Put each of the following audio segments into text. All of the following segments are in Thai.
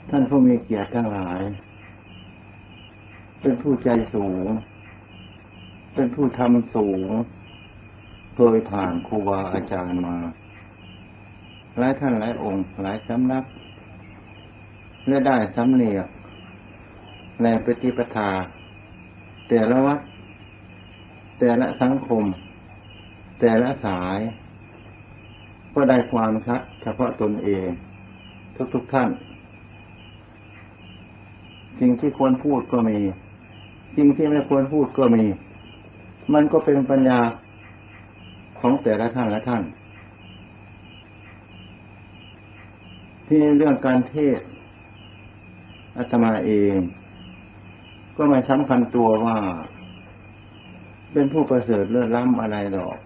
ท่านผู้มีเกียรติทั้งหลายเป็นผู้ใจสูงเป็นผู้ทำสูงเคยผ่านครูบาอาจารย์มาหลายท่านหลายองค์หลายสำนักและได้สำเนียกในปฏิปทาแต่ละวัดแต่ละสังคมแต่ละสายก็ได้ความชัดเฉพาะตนเองทุกท่านสิ่งที่ควรพูดก็มีสิ่งที่ไม่ควรพูดก็มีมันก็เป็นปัญญาของแต่ละท่านละท่านที่เรื่องการเทศน์อาตมาเองก็ไม่สำคัญตัวว่าเป็นผู้ประเสริฐเลิศล้ำอะไรหรอก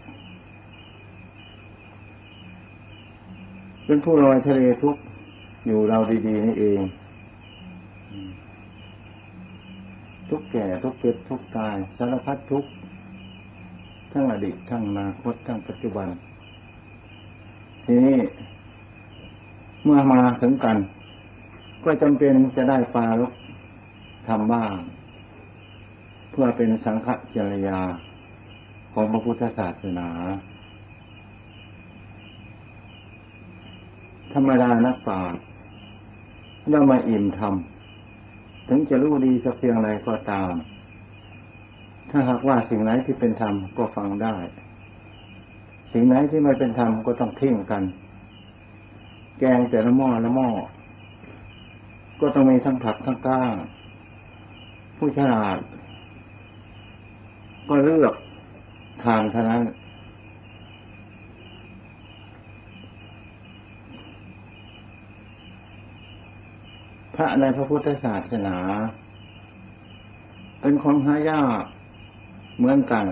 เป็นผู้ลอยทะเลทุกข์อยู่เราดีๆนี่เองทุกแก่ทุกเจ็บทุกตายสารพัดทุกข์ทั้งอดีตทั้งอนาคตทั้งปัจจุบันทีนี้เมื่อมาถึงกันก็จำเป็นจะได้ปรารภทำบ้างเพื่อเป็นสังฆจริยาของพระพุทธศาสนาธรรมดานักปราชญ์ย่อมมาอิ่มธรรมถึงจะรู้ดีสักเพียงไรก็ตามถ้าหากว่าสิ่งไหนที่เป็นธรรมก็ฟังได้สิ่งไหนที่ไม่เป็นธรรมก็ต้องทิ้งกันแกงแต่ละหม้อละหม้อก็ต้องมีทั้งผักทั้งก้างผู้ฉลาดก็เลือกทานเท่านั้นพระในพระพุทธศาสนาเป็นของหายากเหมือนกัน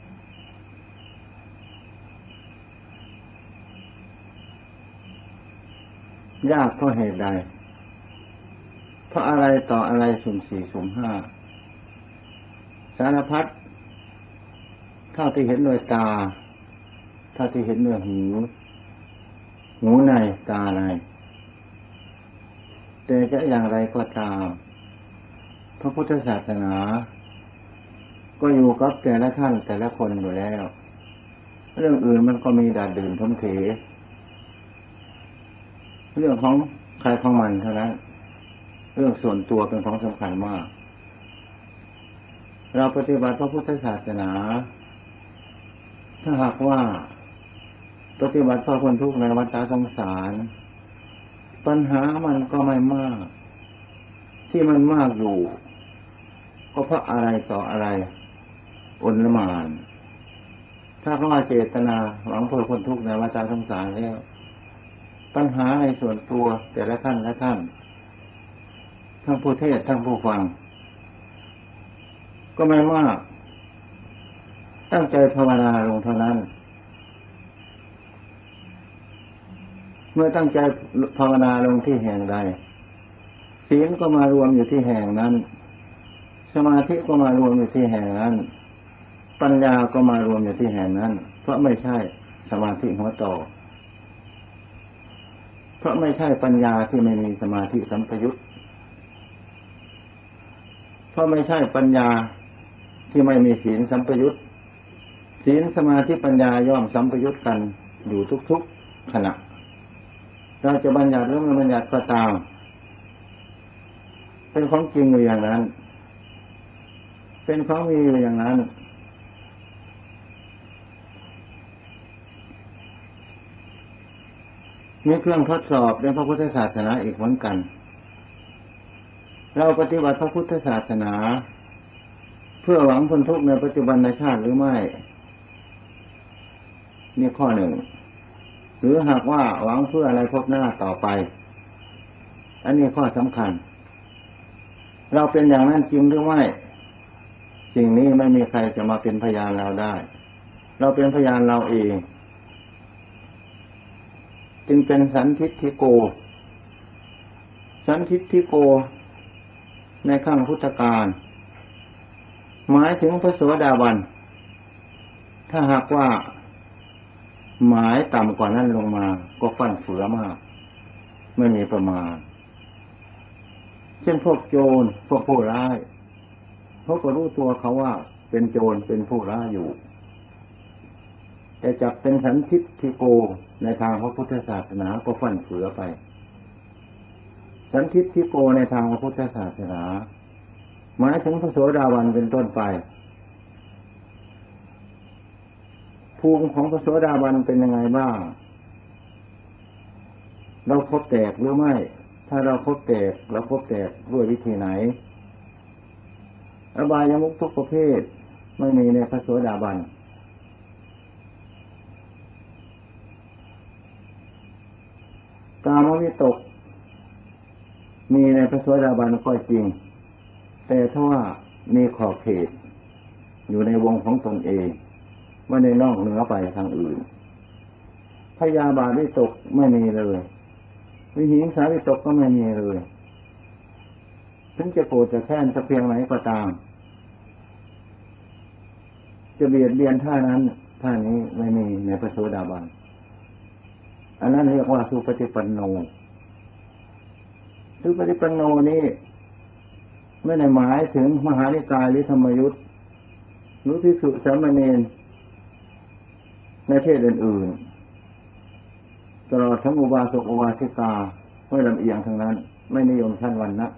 ยากเพราะเหตุใดเพราะอะไรต่ออะไรสุ่มสี่สุ่มห้าสารพัดเท่าที่เห็นด้วยตาเท่าที่เห็นด้วยหูในตาในแต่จะอย่างไรก็ตามพระพุทธศาสนาก็อยู่กับแต่ละท่านแต่ละคนอยู่แล้วเรื่องอื่นมันก็มีดาดดื่นทมเถเรื่องของใครของมันเท่านั้นเรื่องส่วนตัวเป็นของสำคัญมากเราปฏิบัติพระพุทธศาสนาถ้าหากว่าปฏิบัติเพื่อพ้นทุกข์ในวัฏสงสารปัญหามันก็ไม่มากที่มันมากอยู่ก็เพราะอะไรต่ออะไรอนละหม่านถ้าเขาว่าเจตนาหวังเพื่อพ้นทุกข์ในวัฏสงสารแล้วปัญหาในส่วนตัวแต่ละท่านและท่านทั้งผู้เทศทั้งผู้ฟังก็ไม่มากตั้งใจภาวนาลงเท่านั้นเมื่อตั้งใจภาวนาลงที่แห่งใดศีลก็มารวมอยู่ที่แห่งนั้นสมาธิก็มารวมอยู่ที่แห่งนั้นปัญญาก็มารวมอยู่ที่แห่งนั้นเพราะไม่ใช่สมาธิหัวต่อเพราะไม่ใช่ปัญญาที่ไม่มีสมาธิสัมปยุตเพราะไม่ใช่ปัญญาที่ไม่มีศีลสัมปยุตศีลสมาธิปัญญาย่อมสัมปยุตกันอยู่ทุกๆขณะเราจะบัญญัติหรือไม่บัญญัติก็ตามเป็นของจริงอยู่อย่างนั้นเป็นของมีอยู่อย่างนั้นมีเครื่องทดสอบในพระพุทธศาสนาอีกเหมือนกันเราปฏิบัติพระพุทธศาสนาเพื่อหวังพ้นทุกข์ในปัจจุบันชาติหรือไม่นี่ข้อหนึ่งหรือหากว่าหวังเพื่ออะไรพบหน้าต่อไปอันนี้ข้อสำคัญเราเป็นอย่างนั้นจริงหรือไม่สิ่งนี้ไม่มีใครจะมาเป็นพยานเราได้เราเป็นพยานเราเองจึงเป็นสันทิฏฐิโกสันทิฏฐิโกในขั้งพุทธกาลหมายถึงพระโสดาบันถ้าหากว่าหมายต่ำกว่านั้นลงมาก็ฟั่นเฟือมากไม่มีประมาณเช่นพวกโจรพวกผู้ร้ายเขาก็รู้ตัวเขาว่าเป็นโจรเป็นผู้ร้ายอยู่แต่จับเป็นสันทิฏฐิโกในทางพระพุทธศาสนาก็ฟั่นเฟือไปสันทิฏฐิโกในทางพระพุทธศาสนาหมายถึงพระโสดาบันเป็นต้นไปภูมิของพระโสดาบันเป็นยังไงบ้างเราพบแตกหรือไม่ถ้าเราพบแตกเราพบแตกด้วยวิธีไหนอบายมุขทุกประเภทไม่มีในพระโสดาบันกามวิตกมีในพระโสดาบันก็จริงแต่ถ้าว่ามีขอบเขตอยู่ในวงของตนเองไม่ได้นอกเหนือไปทางอื่นพยาบาทวิตกไม่มีเลยวิหิงสาวิตกก็ไม่มีเลยถึงจะโกรธจะแค้นจะเพียงไหนก็ตามจะเบียดเบียนท่านั้นท่านี้ไม่มีในพระโสดาบันอันนั้นเรียกว่าสุปฏิปันโนสุปฏิปันโนนี้ไม่ได้หมายถึงมหานิกายหรือธรรมยุทธ์หรือภิกษุสามเณรในเพศอื่นๆตลอดทั้งอุบาสกอุบาสิกาไม่ลำเอียงทั้งนั้นไม่นิยมชั้นวรรณะ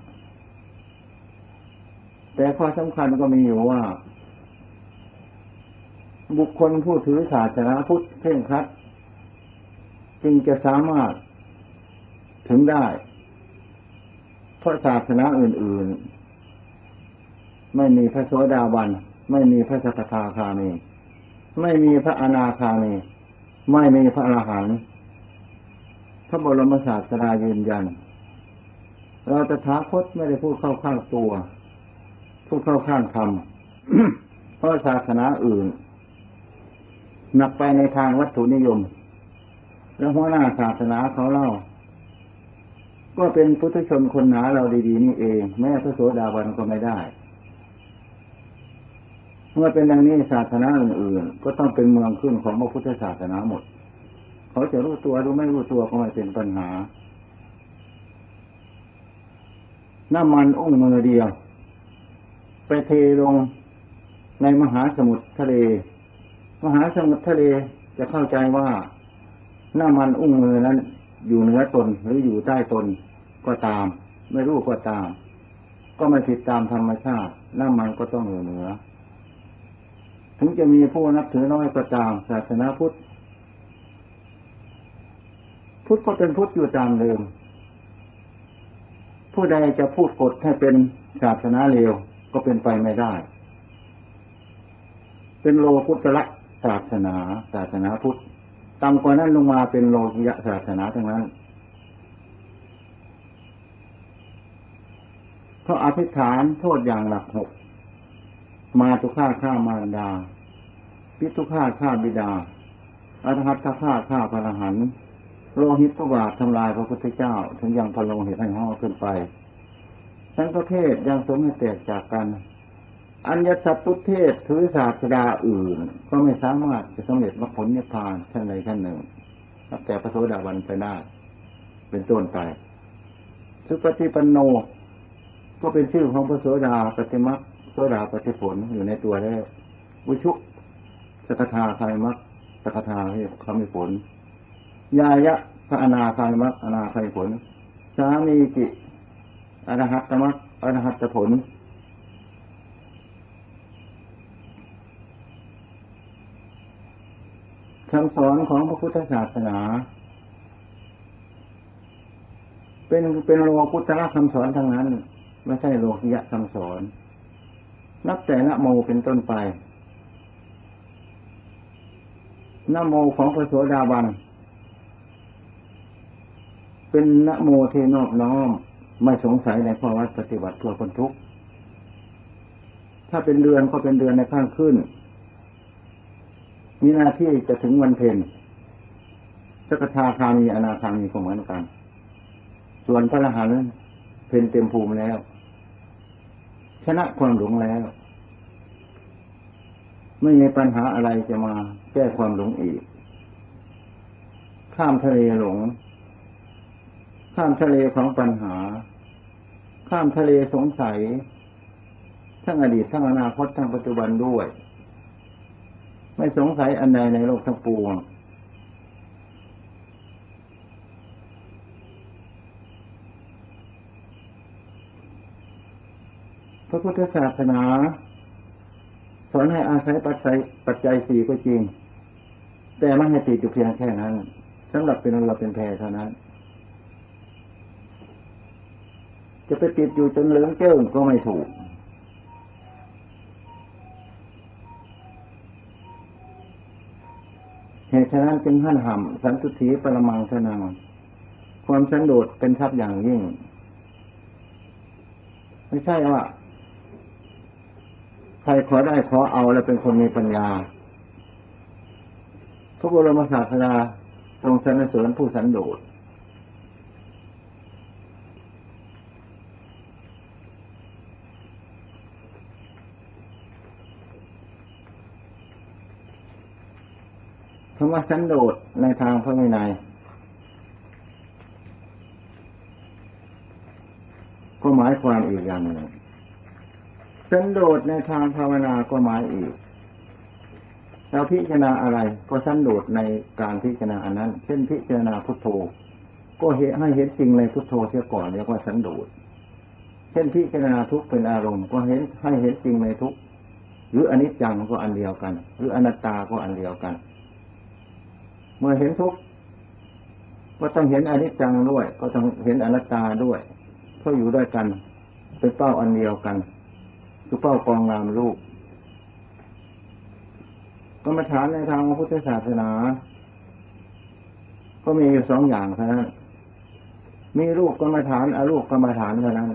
แต่ข้อสำคัญก็มีอยู่ว่าบุคคลผู้ถือศาสนาพุทธเคร่งครัดจึงจะสามารถถึงได้เพราะศาสนาอื่นๆไม่มีพระโสดาบันไม่มีพระสกทาคามีไม่มีพระอนาคามีไม่มีพระอรหันต์พระบรมศาสดายืนยันเราตถาคตไม่ได้พูดเข้าข้างตัวพูดเข้าข้างธรรม เพราะศาสนาอื่นหนักไปในทางวัตถุนิยมแล้วหัวหน้าศาสนาเขาเล่าก็เป็นพุทธชนคนหนาเราดีๆนี่เองแม้พระโสดาบันก็ไม่ได้เมื่อเป็นดังนี้ศาสนาอื่นๆก็ต้องเป็นเมืองขึ้นของพระพุทธศาสนาหมดเขาจะรู้ตัวหรือไม่รู้ตัวก็ไม่เป็นปัญหาน้ำมันองค์มือเดียวไปเทลงในมหาสมุทรทะเลมหาสมุทรทะเลจะเข้าใจว่าน้ำมันอุ้งมือนั้นอยู่เหนือตนหรืออยู่ใต้ตนก็ตามไม่รู้ก็ตามก็ไม่ผิดตามธรรมชาติน้ำมันก็ต้องอยู่เหนือถึงจะมีผู้นับถือน้อยก็ตามศาสนาพุทธก็เป็นพุทธอยู่ตามเดิมผู้ใดจะพูดกฎให้เป็นศาสนาเลวก็เป็นไปไม่ได้เป็นโลกุตระศาสนาพุทธต่ำกว่านั้นลงมาเป็นโลกิยะศาสนาทั้งนั้นเพราะอธิษฐานโทษอย่างหลักหกมาตุฆาตฆ่ามารดาปิตุฆาตฆ่าบิดาอรหัตถฆาตฆ่าพระอรหันต์โลหิตพระบาททำลายพระพุทธเจ้าถึงยังพะโลหิตให้ห่อขึ้นไปทั้งประเทศยังสมให้แตกจากกันอัญญสัตตุเทศถือศาสดาอื่นก็ไม่สามารถจะสำเร็จมรรคผลนิพพานชั้นใดชั้นหนึ่งนับแต่พระโสดาบันไปได้เป็นต้นไปสุปฏิปันโนก็เป็นชื่อของพระโสดาปฏิมรรคโสดาปฏิผลอยู่ในตัวแล้ววิชุสกทาคามิมรรคสกทาคามิผลญายะพระอนาคามิมรรคอนาคามิผลสามีจิอรหัตตมรรคอรหัตตผลคำสอนของพระพุทธศาสนาเป็นโลกุตระคำสอนทั้งนั้นไม่ใช่โลกิยะคำสอนนับแต่นะโมเป็นต้นไปนะโมของพระโสดาบันเป็นนะโมที่นอบน้อมไม่สงสัยในข้อวัดปฏิบัติเพื่อพ้นทุกข์ถ้าเป็นเดือนก็เป็นเดือนในข้างขึ้นมีหน้าที่จะถึงวันเพ็ญสกทาคามีอนาคามีก็เหมือนกันส่วนพระอรหันต์เพ็ญเต็มภูมิแล้วชนะความหลงแล้วไม่มีปัญหาอะไรจะมาแก้ความหลงอีกข้ามทะเลหลงข้ามทะเลของปัญหาข้ข้ามทะเลสงสัยทั้งอดีตทั้งอนาคตทั้งปัจจุบันด้วยไม่สงสัยอันใดในโลกทั้งปวงพระพุทธศาสนาสอนให้อาศัยปัจจัยสี่ก็จริงแต่ไม่ให้ติดอยู่เพียงแค่นั้นสำหรับเป็นเราเป็นแพรเท่านั้นจะไปติดอยู่จนเหลืองเจิ้งก็ไม่ถูกเหตุฉะนั้นจึงหั่นห่ำสันตุถีปรมังสนังความสันโดษเป็นทรัพย์อย่างยิ่งไม่ใช่ว่าใครขอได้ขอเอาแล้วเป็นคนมีปัญญาพระบรมศาสดาทรงสรรเสริญผู้สันโดษคำว่าสันโดษในทางพระวินัยก็หมายความอีกอย่างหนึ่งสันโดษในทางภาวนาก็หมายอีกเราพิจารณาอะไรก็สันโดษในการพิจารณาอันนั้นเช่นพิจารณาพุทโธก็ให้เห็นจริงในพุทโธเสียก่อนเรียกว่าสันโดษเช่นพิจารณาทุกข์เป็นอารมณ์ก็ให้เห็นจริงในทุกข์หรืออนิจจังก็อันเดียวกันหรืออนัตตาก็อันเดียวกันเมื่อเห็นทุกข์ก็ต้องเห็นอนิจจังด้วยก็ต้องเห็นอนัตตาด้วยเพราะอยู่ด้วยกันเป็นเป้าอันเดียวกันคือเป้ากองงามรูปกรรมฐานในทางพระพุทธศาสนาก็มีอยู่สองอย่างเท่านั้นมีรูปกรรมฐานอรูปกรรมฐานเท่านั้น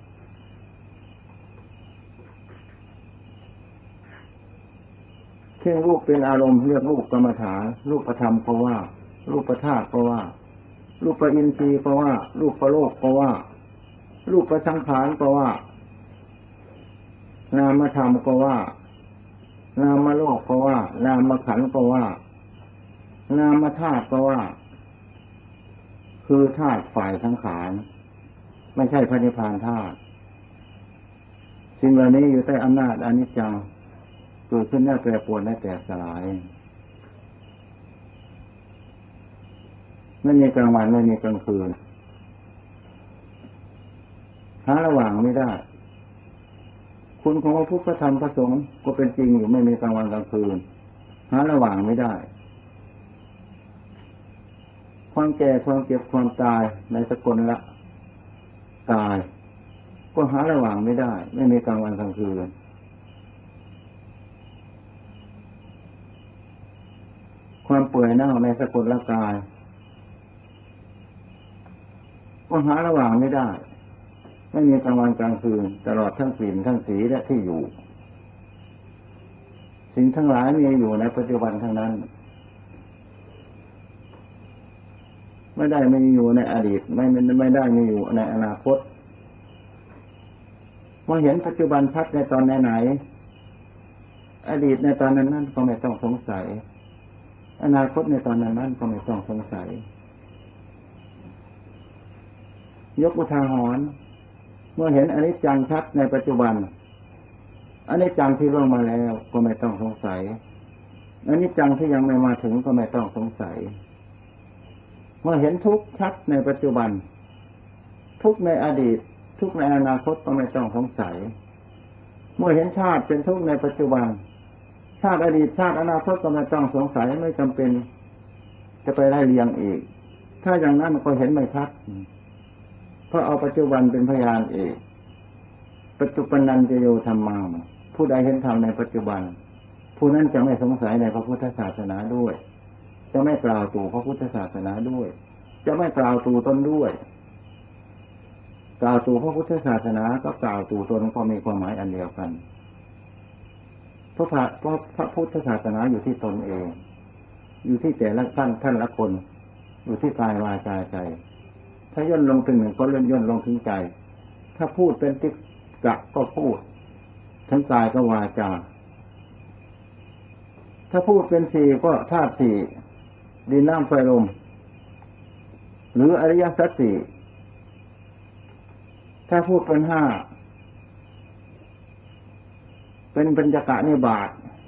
เช่นรูปเป็นอารมณ์เรียกรูปกรรมฐานรูปธรรมก็ว่ารูปธาตุก็ว่ารูปอินทรีย์ก็ว่ารูปโลกก็ว่ารูปสังขารก็ว่านามธรรมก็ว่านามโลกก็ว่านามขันธ์ก็ว่านามธาตุก็ว่าคือธาตุฝ่ายสังขารไม่ใช่พระนิพพานธาตุสิ่งเหล่านี้อยู่ใต้อำนาจอนิจจังเกิดขึ้นแล้วแปรปรวนและแตกสลายไม่มีกลางวันไม่มีกลางคืนหาระหว่างไม่ได้คุณของพระพุทธธรรมพระสงฆ์ก็เป็นจริงอยู่ไม่มีกลางวันกลางคืนหาระหว่างไม่ได้ความแก่ความเจ็บความตายในสกลละตายก็หาระหว่างไม่ได้ไม่มีกลางวันกลางคืนความเปื่อยเน่าในสกลละกายก็หาระหว่างไม่ได้ไม่มีกลางวันกลางคืนตลอดทั้งกลิ่นทั้งสีและที่อยู่สิ่งทั้งหลายมีอยู่ในปัจจุบันทั้งนั้นไม่ได้มีอยู่ในอดีตไม่ได้มีอยู่ในอนาคตเมื่อเห็นปัจจุบันชัดในตอนไหนอดีตในตอนนั้นก็ไม่ต้องสงสัยอนาคตในตอนนั้นก็ไม่ต้องสงสัยยกอุทาหรณ์เมื่อเห็นอนิจจังชัดในปัจจุบันอนิจจังที่ล่วงมาแล้วก็ไม่ต้องสงสัยอนิจจังที่ยังไม่มาถึงก็ไม่ต้องสงสัยเมื่อเห็นทุกข์ชัดในปัจจุบันทุกข์ในอดีตทุกข์ในอนาคตก็ไม่ต้องสงสัยเมื่อเห็นชาติเป็นทุกข์ในปัจจุบันชาติอดีตชาติอนาคตก็ไม่ต้องสงสัยไม่จำเป็นจะไปไล่เรียงอีกถ้าอย่างนั้นก็เห็นไม่ชัดเพราะเอาปัจจุบันเป็นพยานเอกปัจจุบันนันจะโยธรรมังผู้ใดเห็นธรรมในปัจจุบันผู้นั้นจะไม่สงสัยในพระพุทธศาสนาด้วยจะไม่กล่าวตู่พระพุทธศาสนาด้วยจะไม่กล่าวตู่ตนด้วยกล่าวตู่พระพุทธศาสนาก็กล่าวตู่ตนก็มีความหมายอันเดียวกันเพราะพระพุทธศาสนาอยู่ที่ตนเองอยู่ที่แต่ละท่านละคนอยู่ที่กายวาจาใจถ้าย่นลงถึงหนึ่งก็ย่นลงถึงใจถ้าพูดเป็นติกะก็พูดทั้งกายก็วาจาถ้าพูดเป็นสี่ก็ธาตุสี่ดินน้ำไฟลมหรืออริยสัจสี่ถ้าถ้าพูดเป็นห้าเป็นปัญจกะนิบาต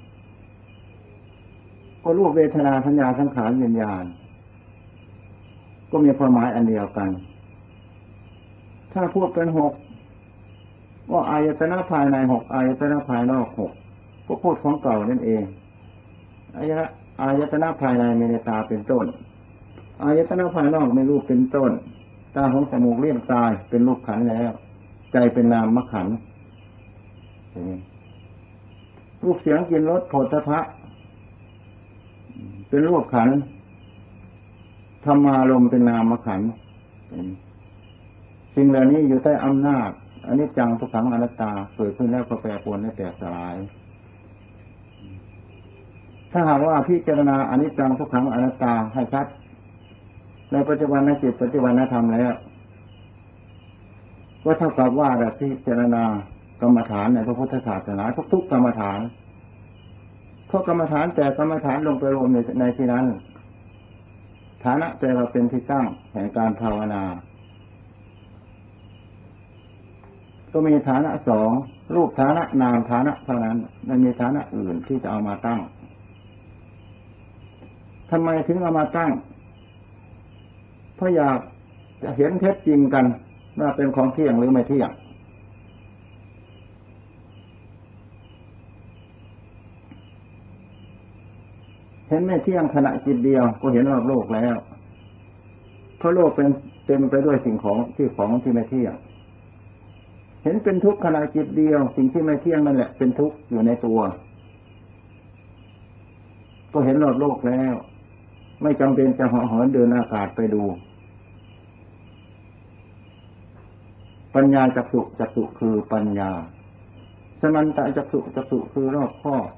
ก็รูปเวทนาสัญญาสังขารวิญญาณก็มีความหมายอันเดียวกันถ้าพูดเป็นหกว่าอายตนะภายในหกอายตนะภายนอกหกก็พูดของเก่านั่นเองอายตนะภายในมีในตาเป็นต้นอายตนะภายนอกมีรูปเป็นต้นตาของจมูกเลี้ยงกายเป็นรูปขันธ์แล้วใจเป็นนามขันธ์รูปเสียงกลิ่นรสโผฏฐัพพะเป็นรูปขันธ์ธรรมารมณ์เป็นนามขันธ์สิ่งเหล่านี้อยู่ใต้อำนาจอนิจจังทุกขังอนัตตาเกิดขึ้นแล้วก็แปรปรวนและแตกสลายถ้าหากว่าพิจารณาอนิจจังทุกขังอนัตตาให้ชัดในปัจจุบันในจิตปัจจุบันธรรมแล้วก็เท่ากับว่าได้พิจารณากรรมฐานในพระพุทธศาสนาทุกๆกรรมฐานเพราะกรรมฐานแต่กรรมฐานลงไปรวมในที่นั้นฐานะแปลว่าเป็นที่ตั้งแห่งการภาวนาก็มีฐานะสองรูปฐานะนามฐานะเท่านั้นไม่มีฐานะอื่นที่จะเอามาตั้งทำไมถึงเอามาตั้งเพราะอยากจะเห็นเท็จจริงกันว่าเป็นของเที่ยงหรือไม่เที่ยงเห็นไม่เที่ยงขณะจิตเดียวก็เห็นรอบโลกแล้วเพราะโลกเป็นเต็มไปด้วยสิ่งของที่ไม่เที่ยงเห็นเป็นทุกข์ขณะจิตเดียวสิ่งที่ไม่เที่ยงนั่นแหละเป็นทุกข์อยู่ในตัวก็เห็นรอบโลกแล้วไม่จำเป็นจะเหาะเหินเดินอากาศไปดูปัญญาจักษุคือปัญญาสมัญตจักษุคือรอบคอบ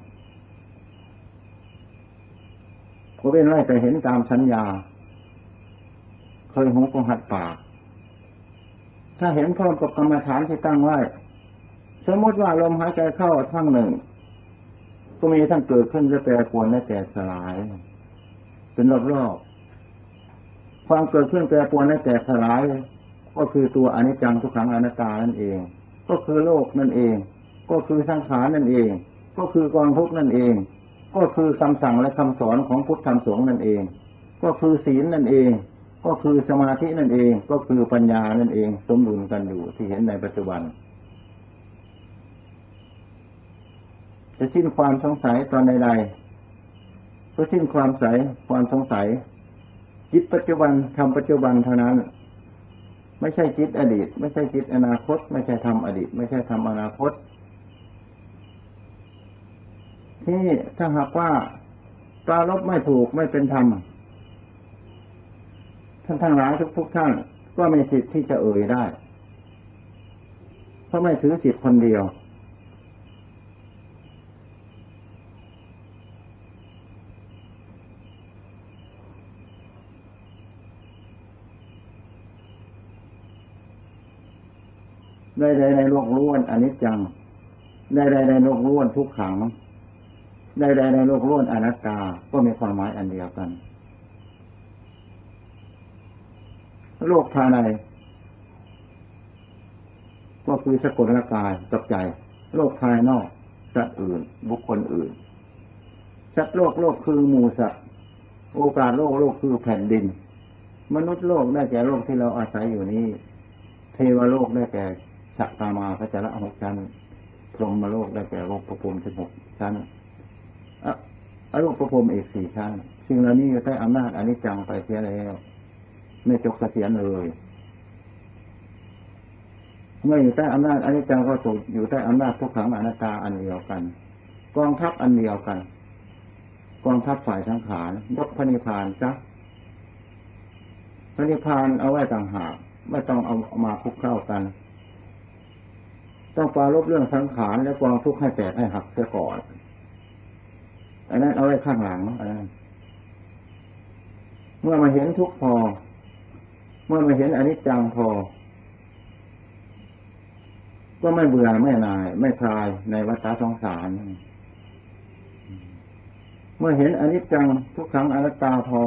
ก็เป็นไรแต่เห็นตามสัญญาเคยหูก็หัดปากถ้าเห็นพร้อมกับกรรมฐานที่ตั้งไว้สมมติว่าลมหายใจเข้าทั้งหนึ่งก็มีทั้งเกิดขึ้นและแปรปรวนและแตกสลายเป็นรอบๆความเกิดขึ้นแปรปรวนและแตกสลายก็คือตัวอนิจจังทุกขังอนัตตานั่นเองก็คือโลกนั่นเองก็คือสังขารนั่นเองก็คือกองทุกข์นั่นเองก็คือคำสั่งและคำสอนของพุทธธรรมสงฆ์นั่นเองก็คือศีลนั่นเองก็คือสมาธินั่นเองก็คือปัญญานั่นเองสมดุลกันอยู่ที่เห็นในปัจจุบันจะสิ้นความสงสัยตอนใดๆก็สิ้นความสงสัยจิตปัจจุบันทำปัจจุบันเท่านั้นไม่ใช่จิตอดีตไม่ใช่จิตอนาคตไม่ใช่ทำอดีตไม่ใช่ทำอนาคตที่ถ้าหากว่าปรารภไม่ถูกไม่เป็นธรรมท่านทั้งหลายทุกท่านก็มีสิทธิ์ที่จะเอ่ยได้เพราะไม่ถือสิทธิ์คนเดียวใดๆในโลกล้วนอนิจจังใดๆในโลกล้วนทุกขังใดๆในโลกล้วนอนัตตาก็มีความหมายอันเดียวกันโลกภายในก็คือสกุลกายกับใจโลกภายนอกสัตว์อื่นบุคคลอื่นสัตว์โลกคือหมู่สัตว์โอกาสโลกคือแผ่นดินมนุษย์โลกได้แก่โลกที่เราอาศัยอยู่นี้เทวโลกได้แก่สัตตามาพระจระ6 ชั้นพรหมโลกได้แก่โลกประพรม16 ชั้นอรูปภพอีก4 ชั้นสิ่งเหล่านี้อยู่ใต้อำนาจอนิจจังไปเสียแล้วไม่จบเกษียณเลยเมื่ออยู่ใต้อำนาจอนิจจังก็ตกอยู่ใต้อำนาจทุกขังอนัตตาอันเดียวกันกองทัพอันเดียวกันกองทัพฝ่ายสังขารยกพระนิพพานจ้ะพระนิพพานเอาไว้ต่างหากไม่ต้องเอามาคุกเข้ากันต้องปรารภเรื่องสังขารและกองทุกข์ให้แตกให้หักเสียก่อนอันนั้นเอาไว้ข้างหลังเมื่อมาเห็นทุกข์พอเมื่อมาเห็นอนิจจังพอก็ไม่เบื่อไม่นายไม่คลายในวัฏสงสารเมื่อเห็นอนิจจังทุกขังอนัตตาพอ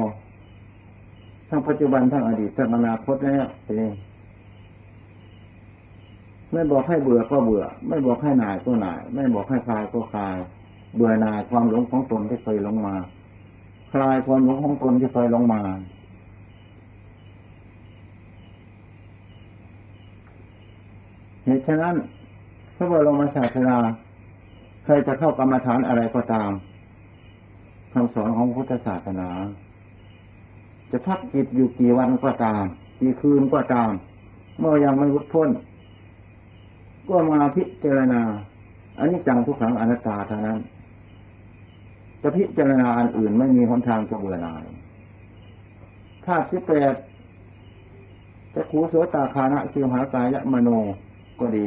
ทั้งปัจจุบันทั้งอดีตทั้งอนาคตแล้วไม่บอกให้เบื่อก็เบื่อไม่บอกให้หน่ายก็หน่ายไม่บอกให้คลายก็คลายเบื่อหน่ายความหลงของตนที่เคยหลงมาคลายความหลงของตนที่เคยหลงมาเหตุฉะนั้นพระบรมศาสดาใครจะเข้ากรรมฐานอะไรก็ตามคำสอนของพุทธศาสนาจะพักจิตอยู่กี่วันก็ตามกี่คืนก็ตามเมื่อยังไม่หลุดพ้นก็มาพิจารณาอันนี้จังทุกขังอนัตตาเท่านั้นจะพิจารณาอันอื่นไม่มีหนทางจะเบื่อหน่ายธาตุ18จะขูโสตคานะชิวหากายะมโนก็ดี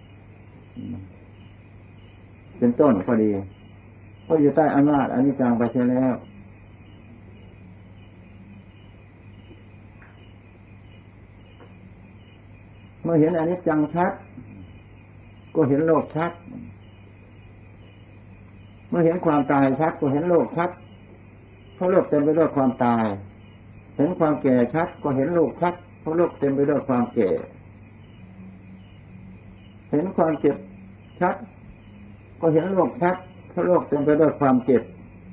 เป็นต้นก็ดีก็อยู่ใต้อำนาจอันนี้จังไปเสียแล้วเมื่อเห็นอันนี้จังชัดก็เห็นโลกชัดเมื่อเห็นความตายชัดก็เห็นโลกชัดเพราะโลกเต็มไปด้วยความตายเห็นความแก่ชัดก็เห็นโลกชัดเพราะโลกเต็มไปด้วยความแก่เห็นความเจ็บชัดก็เห็นโลกชัดเพราะโลกเต็มไปด้วยความเจ็บ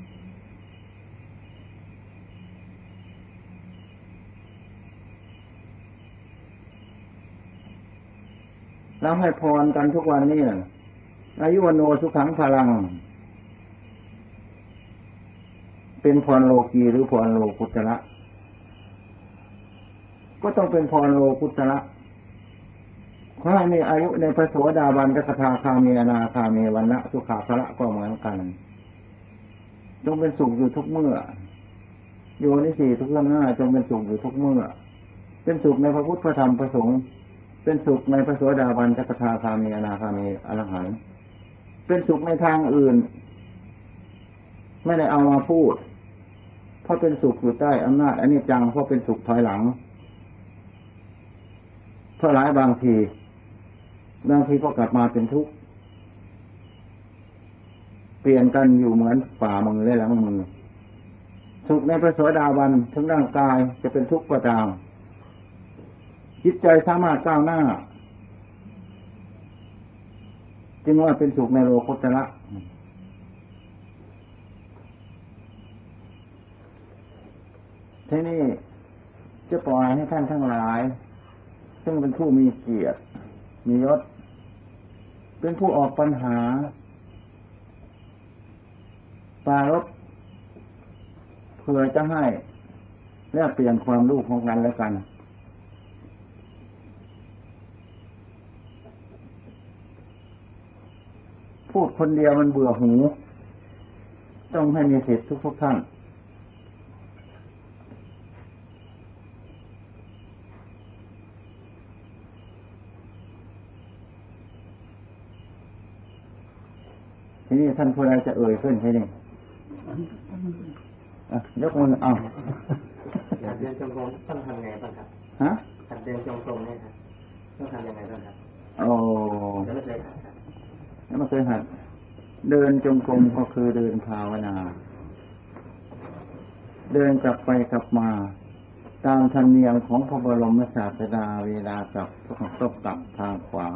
แล้วให้พรกันทุกวันนี้อายุวโนสุขังพลังเป็นพรโลกีหรือพรโลกุตระก็ต้องเป็นพรโลกุตระขอให้มีอายุในพระโสดาบันสกทาคามีอนาคามีวรรณะสุขาภละก็เหมือนกันจงเป็นสุขอยู่ทุกเมื่อโยนิสีทุกเรื่องหน้าจงเป็นสุขอยู่ทุกเมื่อเป็นสุขในพระพุทธพระธรรมพระสงฆ์เป็นสุขในพระโสดาบันสกทาคามีอนาคามีอรหันต์เป็นสุขในทางอื่นไม่ได้เอามาพูดเพราะเป็นสุขอยู่ใต้อำนาจอันนี้จังเพราะเป็นสุขถอยหลังเพราะหลายบางทีก็กลับมาเป็นทุกข์เปลี่ยนกันอยู่เหมือนฝ่ามือและหลังมือสุขในพระโสดาบันถึงร่างกายจะเป็นทุกข์ก็ตามจิตใจสามารถก้าวหน้าจึงว่าเป็นสุขในโลกุตระที่นี่จะปล่อยให้ท่านทั้งหลายซึ่งเป็นผู้มีเกียรติมียศเป็นผู้ออกปัญหาปรารภเพื่อจะให้แลกเปลี่ยนความรู้ของกันและกันพูดคนเดียวมันเบื่อหูต้องให้มีสิทธิ์ทุกท่านทีนี้ท่านผู้ใดจะเอ่ยขึ้นที่นี่ยกมือเอาหัดเดินจงกรมต้องทำไงบ้างครับหัดเดินจงกรมเนี่ยครับต้องทำยังไงบ้างครับแล้วไม่เคยหัดครับแล้วไม่เคยหัดเดินจงกรมก็คือเดินภาวนาเดินกลับไปกลับมาตามธรรมเนียมของพระบรมศาสดาเวลากลับต้องกลับทางขวา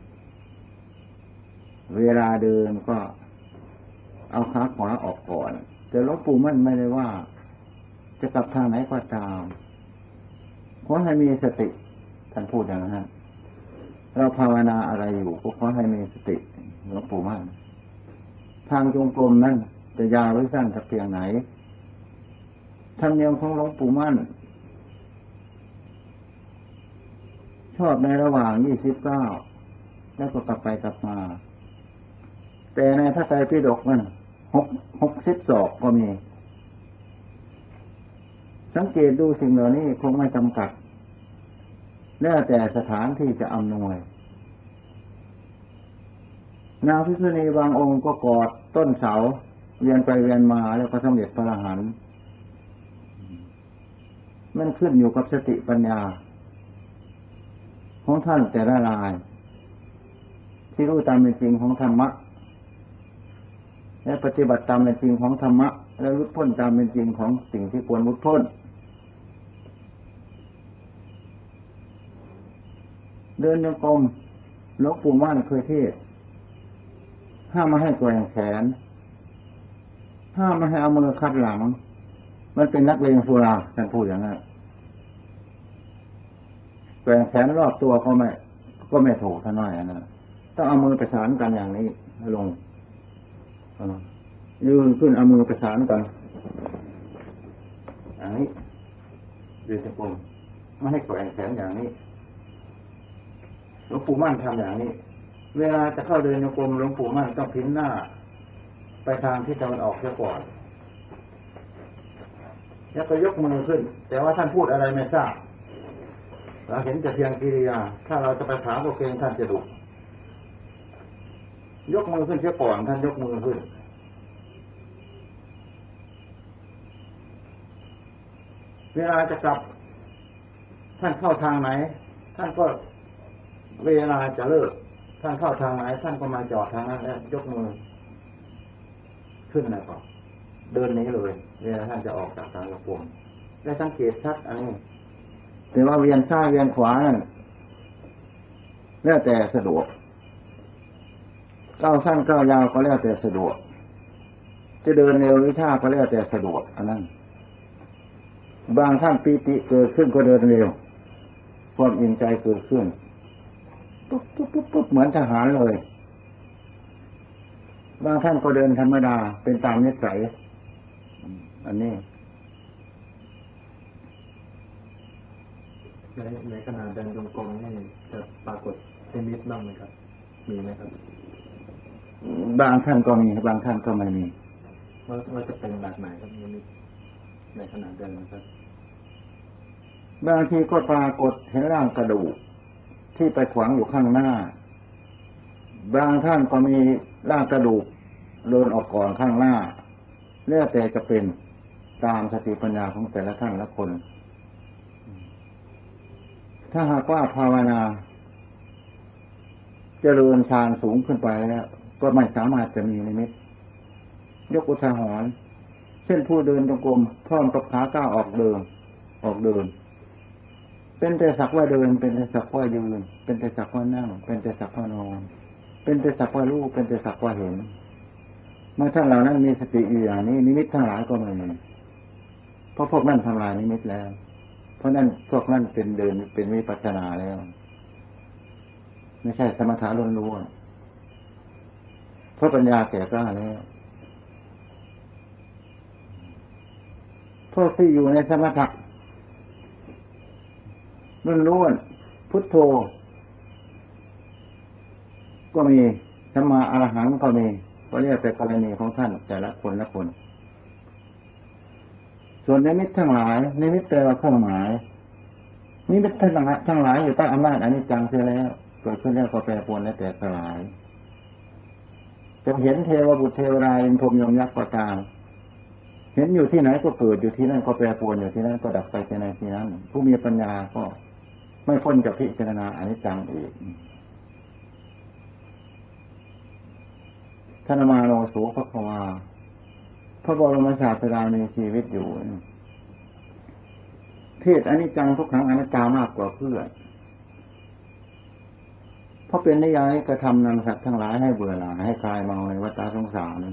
เวลาเดินก็เอาขาขวาออกก่อนแต่หลวงปู่มั่นไม่ได้ว่าจะกลับทางไหนก็ตามขอให้มีสติท่านพูดอย่างนั้นเราภาวนาอะไรอยู่ก็ขอให้มีสติหลวงปู่มั่นทางจงกรมนั้นจะยาวหรือสั้นสักเพียงไหนธรรมเนียมของหลวงปู่มั่นชอบในระหว่าง29แล้วก็กลับไปกลับมาแต่ในพระไตรปิฎกมัน60 ศอกก็มีสังเกตดูสิ่งเหล่านี้คงไม่จำกัดแล้วแต่สถานที่จะอำนวยนางภิกษุณีบางองค์ก็กอดต้นเสาเวียนไปเวียนมาแล้วก็สำเร็จพระอรหันต์มันขึ้นอยู่กับสติปัญญาของท่านแต่ละรายที่รู้ตามเป็นจริงของธรรมะและปฏิบัติตามเป็นจริงของธรรมะและหลุดพ้นตามเป็นจริงของสิ่งที่ควรหลุดพ้นเดินจงกรมหลวงปู่มั่นเคยเทศน์ห้ามไม่ให้แกว่งแขนห้ามไม่ให้เอามือคัดหลังมันเป็นนักเลงสุราท่านพูดอย่างนั้นแกว่งแขนรอบตัวก็ไม่ถูกท่านน้อยนะต้องเอามือประสานกันอย่างนี้ลงยืนขึ้นเอามือประสานกันอย่างนี้เดินจงกรมไม่ให้แกว่งแขนอย่างนี้หลวงปู่มั่นทำอย่างนี้เวลาจะเข้าเดินจงกรมหลวงปู่มั่นต้องพิงหน้าไปทางที่ตะวันออกเสียก่อนแล้วก็ยกมือขึ้นแต่ว่าท่านพูดอะไรไม่ทราบเราเห็นแต่เพียงกิริยาถ้าเราจะไปถามก็เกรงท่านจะดุยกมือขึ้นเสียก่อนท่านยกมือขึ้นเวลาจะกลับท่านเข้าทางไหนท่านก็เวลาจะเลิกท่านเข้าทางไหนท่านก็มาจอดทางนั้นแล้วยกมือขึ้นนะก่อนเดินนี้เลยเวลาท่านจะออกจากทางกระโปรงได้สังเกตชัดอันนี้แต่ว่าเวียนซ้ายเวียนขวานั่นแล้วแต่สะดวกก้าวสั้นก้าวยาวก็แล้วแต่สะดวกจะเดินเร็วหรือช้าก็แล้วแต่สะดวกอันนั้นบางท่านปีติเกิดขึ้นก็เดินเร็วความอิ่มใจเกิดขึ้นปุ๊บปุ๊บปุ๊บปุ๊บเหมือนทหารเลยบางท่านก็เดินธรรมดาเป็นตามนิสัยอันนี้ในขณะเดินจงกรมนี่จะปรากฏนิมิตบ้างไหมครับมีไหมครับบางท่านก็มีบางท่านก็ไม่มีว่าจะเป็นแบบไหนครับนิมิตในขณะเดินนะครับบางทีก็ปรากฏเห็นร่างกระดูกที่ไปขวางอยู่ข้างหน้าบางท่านก็มีร่างกระดูกเดินออกก่อนข้างหน้าแล้วแต่จะเป็นตามสติปัญญาของแต่ละท่านละคนถ้าหากว่าภาวนาเจริญฌานสูงขึ้นไปแล้วก็ไม่สามารถจะมีนิมิตยกอุทาหรณ์เช่นผู้เดินจงกรมพร้อมกับขาก้าวออกเดินเป็นแต่สักว่าเดินเป็นแต่สักว่ายืนเป็นแต่สักว่านั่งเป็นแต่สักว่านอนเป็นแต่สักว่ารู้เป็นแต่สักว่าเห็นเมื่อท่านเหล่านั้นมีสติอยู่อย่างนี้นิมิตทั้งหลายก็ไม่มีเพราะพวกนั้นทำลายนิมิตแล้วเพราะนั้นพวกนั้นเป็นเดินเป็นวิปัสสนาแล้วไม่ใช่สมถะล้วนๆเพราะปัญญาแก่กล้าแล้วพวกที่อยู่ในสมถะล้วนๆพุทโธก็มีสัมมาอรหังก็มีก็เรียกแต่กรณีของท่านแต่ละคนละคนส่วนนิมิตทั้งหลายนิมิตแปลว่าเครื่องหมายนิมิตทั้งหลายอยู่ใต้อำนาจอนิจจังเสียแล้วเกิดขึ้นแล้วก็แปรปรวนและแตกสลายจะเห็นเทวบุตรเทวดาอินทร์พรหมยมยักษ์ก็ตามเห็นอยู่ที่ไหนก็เกิดอยู่ที่นั่นก็แปรปรวนอยู่ที่นั่นก็ดับไปในที่นั้นผู้มีปัญญาก็ไม่พ้นจากพิจารณาอนิจจังอีกท่านมาโนโสภควาพระบรมศาสดามีชีวิตอยู่เทศอนิจจังทุกขังอนัตตามากกว่าเพื่อนเพราะเป็นนิยายกระทำนำสัตว์ทั้งหลายให้เบื่อหน่ายให้คลายเมาในวัฏสงสาร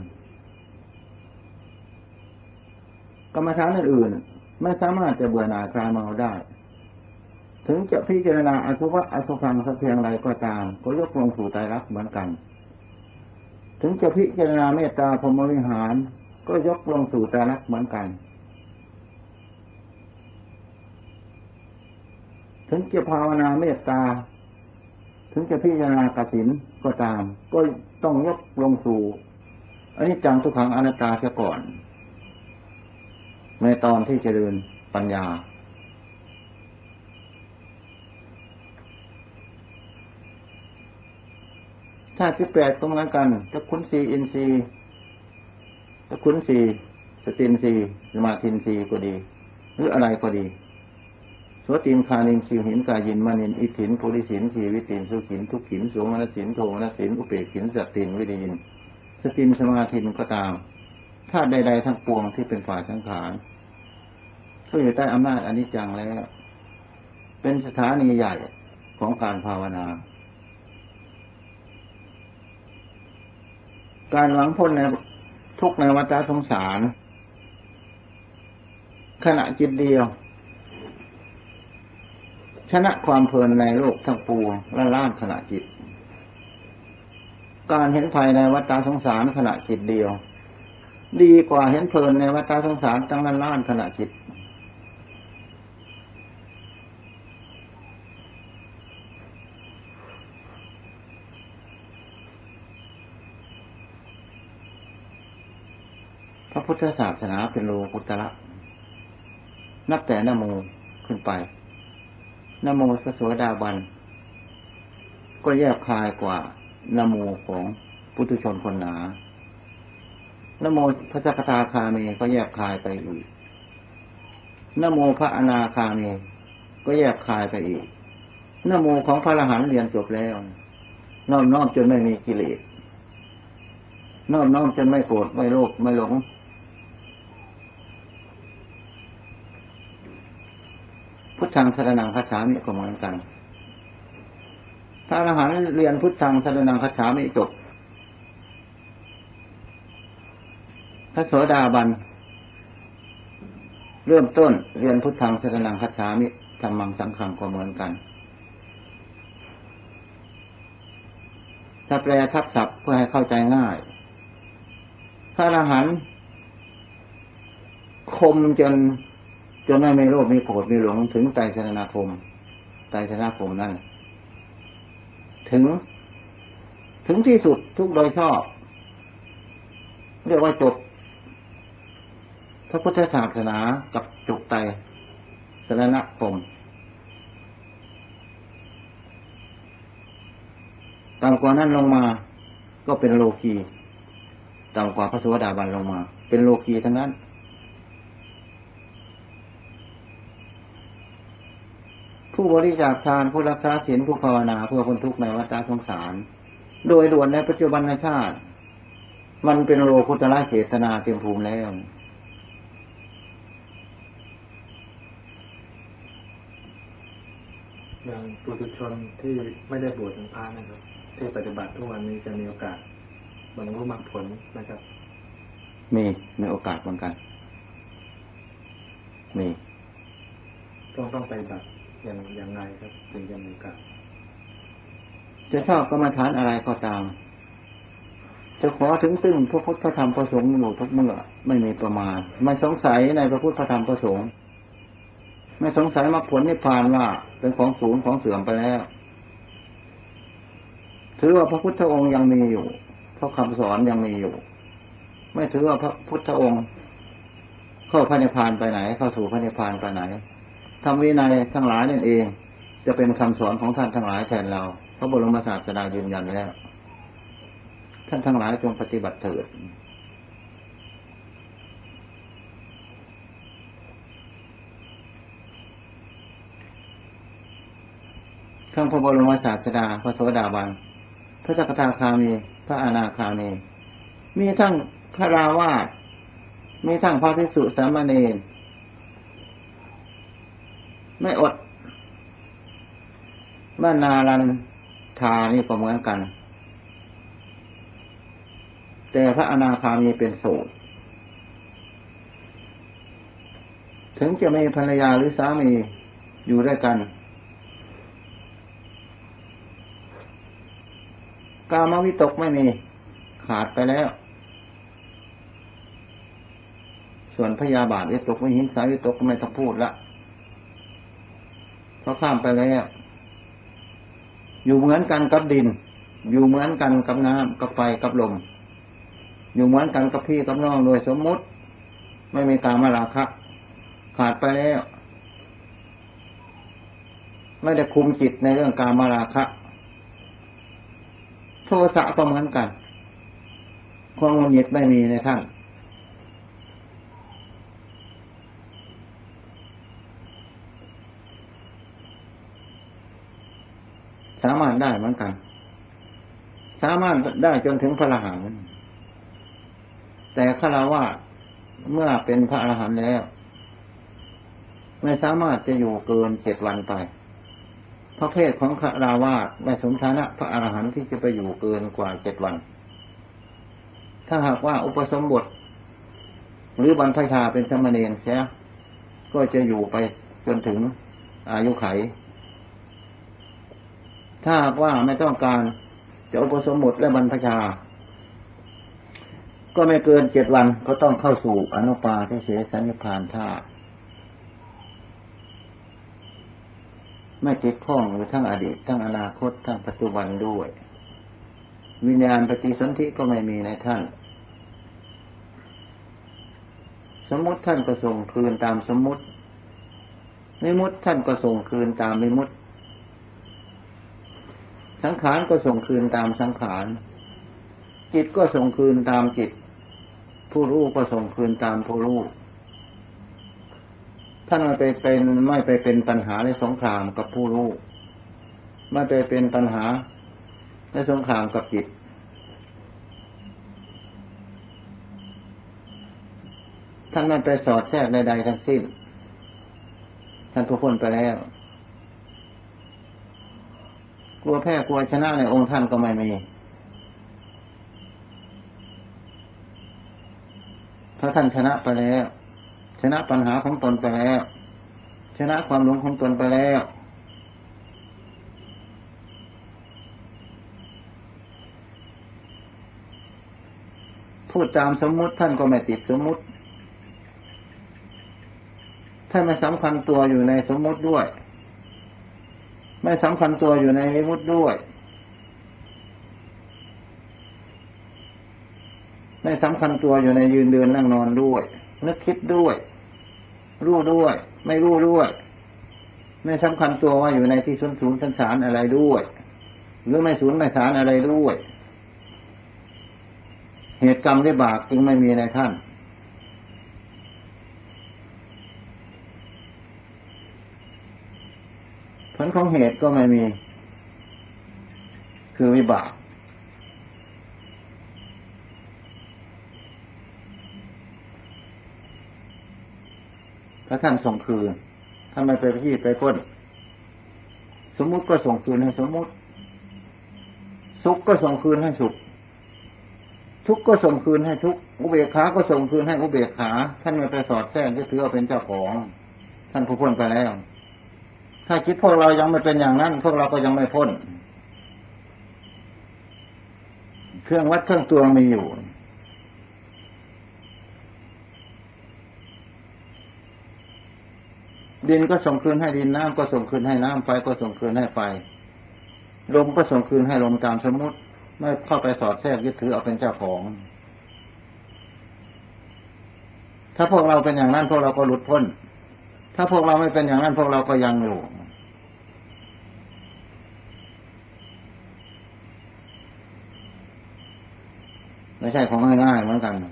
กรรมฐานอื่นไม่สามารถจะเบื่อหน่ายคลายเมาได้ถึงจะพิจารณาอสุภะอสุภังสักเพียงใดก็ตามก็ยกลงสู่ไตรลักษณ์เหมือนกันถึงจะพิจารณาเมตตาพรหมวิหารก็ยกลงสู่ไตรลักษณ์เหมือนกันถึงจะภาวนาเมตตาถึงจะพิจารณากสิณก็ตามก็ต้องยกลงสู่อนิจจังทุกขังอนัตตาเสียก่อนในตอนที่จะเดินปัญญาถ้าที่แปดก็เหมือนกันถ้าคุณสีอินทรีย์ถ้าคุณสีสตินทรีย์สมาธินทรีย์ก็ดีหรืออะไรก็ดีโสตินคานินชิวหินกายินมานินอิถินปุริสินชีวิตินสุขินทุกขินโสมนัสสินโทมนัสสินอุเปกขินสัตตินวิริยินสตินสมาธินก็ตามถ้าใดๆทั้งปวงที่เป็นฝ่ายสังขารก็อยู่ใต้อำนาจอนิจจังแล้วเป็นสถานีใหญ่ของการภาวนาการหวังพ้นในทุกข์ในวัฏสงสารขณะจิตเดียวชนะความเพลินในโลกทั้งปวงละล้านขณะจิตการเห็นภัยในวัฏสงสารขณะจิตเดียวดีกว่าเห็นเพลินในวัฏสงสารตั้งละล้านขณะจิตพระพุทธศาสนาเป็นโลกุตระนับแต่นะโมขึ้นไปนะโมพระโสดาบันก็แยบคายกว่านะโมของปุถุชนคนหนานะโมพระสกทาคามีก็แยบคายไปอีกนะโมพระอนาคามีก็แยบคายไปอีกนะโมของพระอรหันต์เรียนจบแล้วน้อมจนไม่มีกิเลสน้อมจนไม่โกรธไม่โลภไม่หลงพุทธังสรณังคัจฉามิก็เหมือนกันพระอรหันต์เรียนพุทธังสรณังคัจฉามิจบพระโสดาบันเริ่มต้นเรียนพุทธังสรณังคัจฉามิธัมมังสังฆังก็เหมือนกันถ้าแปลทับศัพท์เพื่อให้เข้าใจง่ายพระอรหันต์คมจนไม่มีโลภมีโกรธมีหลงถึงไตรสรณคมนั่นถึงที่สุดทุกโดยชอบเรียกว่าจบพระพุทธศาสนากับจบไตรสรณคมต่ำกว่านั้นลงมาก็เป็นโลกีต่ำกว่าพระโสดาบันลงมาเป็นโลกีทั้งนั้นผู้บริจาคทานผู้รักษาศีลผู้ภาวนาเพื่อพ้นทุกข์ในวัฏสงสารโดยด่วนในปัจจุบันชาติมันเป็นโลกุตระเจตนาเต็มภูมิแล้วอย่างปุถุชนที่ไม่ได้บวชเป็นพระนะครับที่ปฏิบัติทุกวันนี้จะมีโอกาสบรรลุมรรคผลนะครับมีโอกาสเหมือนกันมีต้องปฏิบัติอย่างไรครับถึงจะมีโอกาสจะชอบกรรมฐานอะไรก็ตามจะขอถึงซึ่งพระพุทธพระธรรมพระสงฆ์อยู่ทุกเมื่อไม่มีประมาณไม่สงสัยในพระพุทธพระธรรมพระสงฆ์ไม่สงสัยมรรคผลนิพพานว่าเป็นของสูญของเสื่อมไปแล้วถือว่าพระพุทธองค์ยังมีอยู่พระคำสอนยังมีอยู่ไม่ถือว่าพระพุทธองค์เข้าพระนิพพานไปไหนเข้าสู่พระนิพพานไปไหนธรรมวินัยทั้งหลายนั่นเองจะเป็นคำสอนของท่านทั้งหลายแทนเราพระบรมศาสดายืนยันแล้วท่านทั้งหลายจงปฏิบัติเถิดทั้งพระบรมศาสดาพระโสดาบันพระสกทาคามีพระอนาคามีมีทั้งพระราวาสมีทั้งพระภิกษุสามเณรไม่อดบ้านนารันทานี่ก็เหมือนกันแต่พระอนาคามีเป็นโสดถึงจะมีภรรยาหรือสามีอยู่ด้วยกันกามวิตกไม่มีขาดไปแล้วส่วนพยาบาทวิตกวิหิงสาวิตกก็ไม่ต้องพูดละเพราะข้ามไปแล้วอยู่เหมือนกันกับดินอยู่เหมือนกันกับน้ำกับไฟกับลมอยู่เหมือนกันกับพี่กับน้องโดยสมมุติไม่มีกามราคะขาดไปแล้วไม่ได้คุมจิตในเรื่องกามราคะโทสะก็เหมือนกันความหงุดหงิดไม่มีในท่านสามารถได้เหมือนกันสามารถได้จนถึงพระอรหันต์แต่ฆราวาสเมื่อเป็นพระอรหันต์แล้วไม่สามารถจะอยู่เกิน7 วันไปเพราะเพศของฆราวาสไม่สมฐานะพระอรหันต์ที่จะไปอยู่เกินกว่า7 วันถ้าหากว่าอุปสมบทหรือบรรพชาเป็นสามเณรเสียก็จะอยู่ไปจนถึงอายุไขถ้าหากว่าไม่ต้องการจะอุปสมบทและบรรพชาก็ไม่เกิน7 วันก็ต้องเข้าสู่อนุปาทิเสสนิพพานถ้าไม่ติดข้องหรือทั้งอดีตทั้งอนาคตทั้งปัจจุบันด้วยวิญญาณปฏิสนธิก็ไม่มีในท่านสมมุติท่านก็ส่งคืนตามสมมุติวิมุตติท่านก็ส่งคืนตามวิมุตติสังขารก็ส่งคืนตามสังขารจิตก็ส่งคืนตามจิตผู้รู้ก็ส่งคืนตามผู้รู้ท่านไม่ไปเป็นปัญหาในสงครามกับผู้รู้ไม่ไปเป็นปัญหาในสงครามกับจิตท่านไม่ไปสอดแทรกใดๆทั้งสิ้นท่านผู้พ้นไปแล้วกลัวแพ้กลัวชนะในองค์ท่านก็ไม่มีเพราะท่านชนะไปแล้วชนะปัญหาของตนไปแล้วชนะความหลงของตนไปแล้วพูดตามสมมุติท่านก็ไม่ติดสมมุติท่านไม่สำคัญตัวอยู่ในสมมุติด้วยไม่สำคัญตัวอยู่ในวิมุตติด้วยไม่สำคัญตัวอยู่ในยืนเดินนั่งนอนด้วยนึกคิดด้วยรู้ด้วยไม่รู้ด้วยไม่สำคัญตัวว่าอยู่ในที่สูญสังสารอะไรด้วยหรือไม่สูญไม่สารอะไรด้วยเหตุกรรมวิบากจึงไม่มีในท่านผลของเหตุก็ไม่มีคือวิบากถ้าท่านส่งคืนท่านไม่ไปที่ไปพ้นสมมุติก็ส่งคืนให้สมมุติสุขก็ส่งคืนให้สุขทุกข์ก็ส่งคืนให้ทุกข์อุเบกขาก็ส่งคืนให้อุเบกขาท่านไม่ไปสอดแทรกที่ถือว่าเป็นเจ้าของท่านผู้พ้นไปแล้วถ้าคิดพวกเรายังไม่เป็นอย่างนั้นพวกเราก็ยังไม่พ้นเครื่องวัดเครื่องตวงมีอยู่ดินก็ส่งคืนให้ดินน้ำก็ส่งคืนให้น้ำไฟก็ส่งคืนให้ไฟลมก็ส่งคืนให้ลมตามสมมุติไม่เข้าไปสอดแทรกยึดถือเอาเป็นเจ้าของถ้าพวกเราเป็นอย่างนั้นพวกเราก็หลุดพ้นถ้าพวกเราไม่เป็นอย่างนั้นพวกเราก็ยังอยู่ไม่ใช่ของง่ายๆเหมือนกัน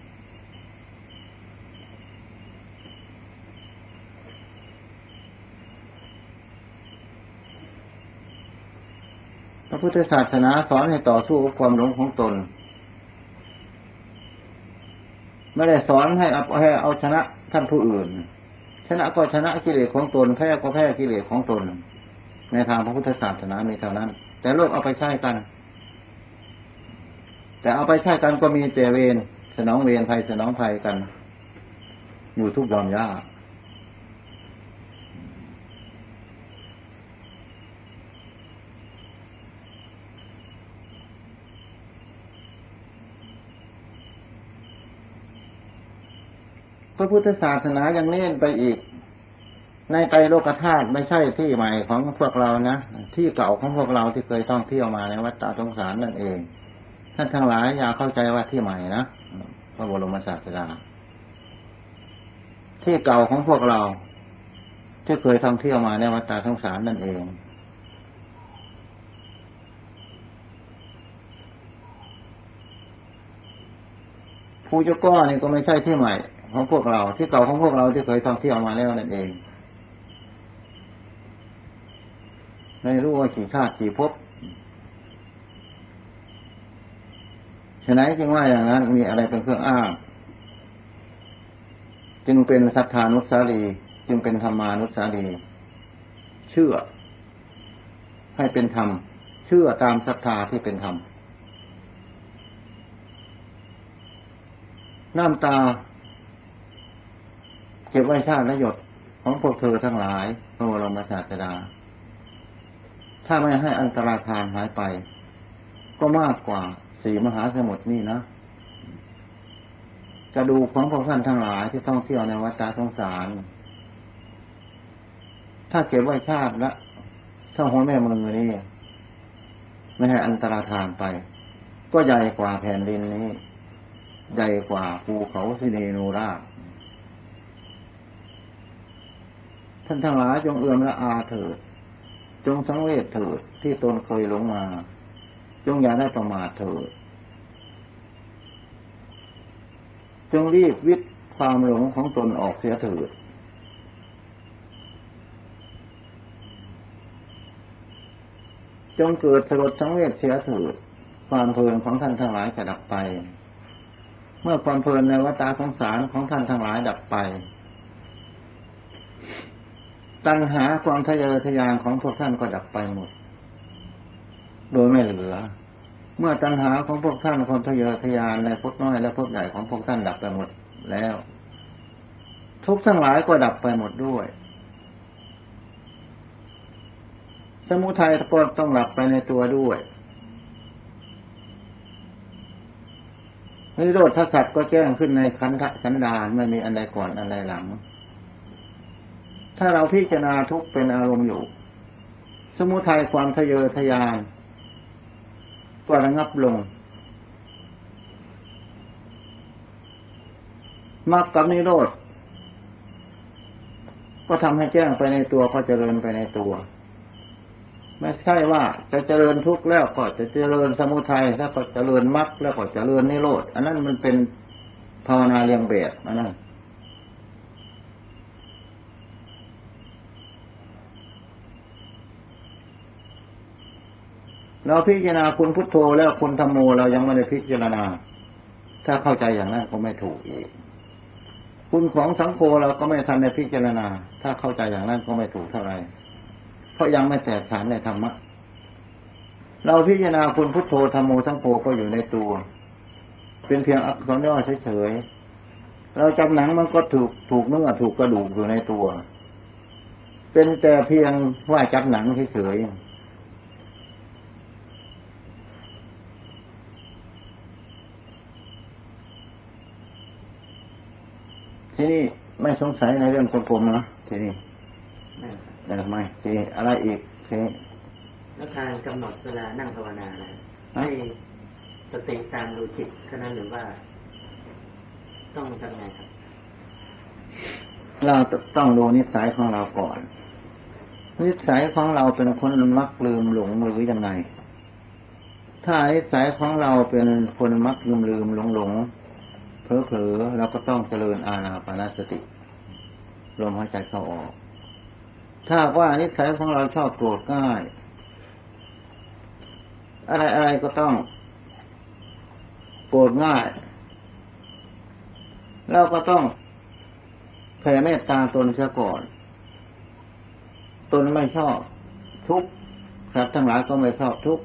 พระพุทธศาสนาสอนให้ต่อสู้กับความหลงของตนไม่ได้สอนให้เอาชนะท่านผู้อื่นชนะก็ชนะกิเลสของตนแพ้ก็แพ้กิเลสของตนในทางพระพุทธศาสนามีเท่านั้นแต่โลกเอาไปใช้กันแต่เอาไปใช้กันก็มีแต่เวรสนองเวรภัยสนองภัยกันอยู่ทุกยอมย่าพระพุทธศาสนายังเน้นไปอีกในไตรโลกธาตุไม่ใช่ที่ใหม่ของพวกเรานะที่เก่าของพวกเราที่เคยท่องเที่ยวมาในวัฏฏะสงสารนั่นเองท่านทั้งหลายอย่าเข้าใจว่าที่ใหม่นะพระบรมศาสดาที่เก่าของพวกเราที่เคยท่องเที่ยวมาในวัฏฏะสงสารนั่นเองภูเจ้าก้อนี่ก็ไม่ใช่ที่ใหม่ของพวกเราที่เก่าของพวกเราที่เคยท่องเที่ยวมาแล้วนั่นเองไม่รู้ว่ากี่ชาติกี่ภพฉะนั้นจึงว่าอย่างนั้นมีอะไรเป็นเครื่องอ้างจึงเป็นศรัทธานุสารีจึงเป็นธรรมานุสารีเชื่อให้เป็นธรรมเชื่อตามศรัทธาที่เป็นธรรมน้ำตาเก็บไว้ชาติและหยดของพวกเธอทั้งหลายพระบรมศาสดาถ้าไม่ให้อันตรธานหายไปก็มากกว่าสี่มหาสมุทรนี่นะจะดูของพวกท่านทั้งหลายที่ท่องเที่ยวในวัฏสงสารถ้าเก็บไว้ชาติละถ้าหัวแม่มือนี่ไม่ให้อันตรธานไปก็ใหญ่กว่าแผ่นดินนี้ใหญ่กว่าภูเขาสิเนโนราชท่านทั้งหลายจงเอื้อมละอาเถิดจงสังเวชเถิดที่ตนเคยหลงมาจงอย่าได้ประมาทเถิดจงรีบวิทย์ความหลงของตนออกเสียเถิดจงเกิดสลดสังเวชเสียเถิดความเพลินของท่านทั้งหลายจะดับไปเมื่อความเพลินในวัฏสงสารของท่านทั้งหลายดับไปตัณหาความทะเยอทะยานของพวกท่านก็ดับไปหมดโดยไม่เหลือเมื่อตัณหาของพวกท่านความทะเยอทะยานในภพน้อยและภพใหญ่ของพวกท่านดับไปหมดแล้วทุกทั้งหลายก็ดับไปหมดด้วยสมุทัยก็ต้องดับไปในตัวด้วยนิโรธสัจก็แจ้งขึ้นในขันธสันดานไม่มีอันใดก่อนอันใดหลังถ้าเราพิจารณาทุกเป็นอารมณ์อยู่สมุทัยความทะเยอทะยานก็ระงับลงมรรคกับนิโรธก็ทำให้แจ้งไปในตัวก็เจริญไปในตัวไม่ใช่ว่าจะเจริญทุกข์แล้วก็จะเจริญสมุทัยแล้วก็เจริญมรรคแล้วก็เจริญนิโรธอันนั้นมันเป็นภาวนาเรียงแบบอันนั้นเราพิจารณาคุณพุทโธแล้วคุณธัมโมเรายังไม่ได้พิจารณาถ้าเข้าใจอย่างนั้นก็ไม่ถูกอีกคุณของสังโฆเราก็ไม่ทันในพิจารณาถ้าเข้าใจอย่างนั้นก็ไม่ถูกเท่าไหร่เพราะยังไม่แตกฉานในธรรมะเราพิจารณาคุณพุทโธธัมโมสังโฆก็อยู่ในตัวเป็นเพียงอักษรย่อเฉยๆเราจำหนังมันก็ถูกเนื้อถูกกระดูกอยู่ในตัวเป็นแต่เพียงว่าจับหนังเฉยๆที่นี่ไม่สงสัยในเรื่องกลมๆนะที่นี่แต่ไม่ที่อะไรอีกที่แล้วการกำหนดเวลานั่งภาวนานะให้สติตามดูจิตแค่นั้นหรือว่าต้องทำไงครับเราต้องดูนิสัยของเราก่อนนิสัยของเราเป็นคนมักลืมหลงหรือยังไงถ้านิสัยของเราเป็นคนมักลืมหลงเผลอๆเราก็ต้องเจริญอานาปานสติลมหายใจเข้าออกถ้าว่านิสัยของเราชอบโกรธง่ายอะไรก็ต้องโกรธง่ายเราก็ต้องแผ่เมตตาตนเสียก่อนตนไม่ชอบทุกข์สัตว์ทั้งหลายก็ไม่ชอบทุกข์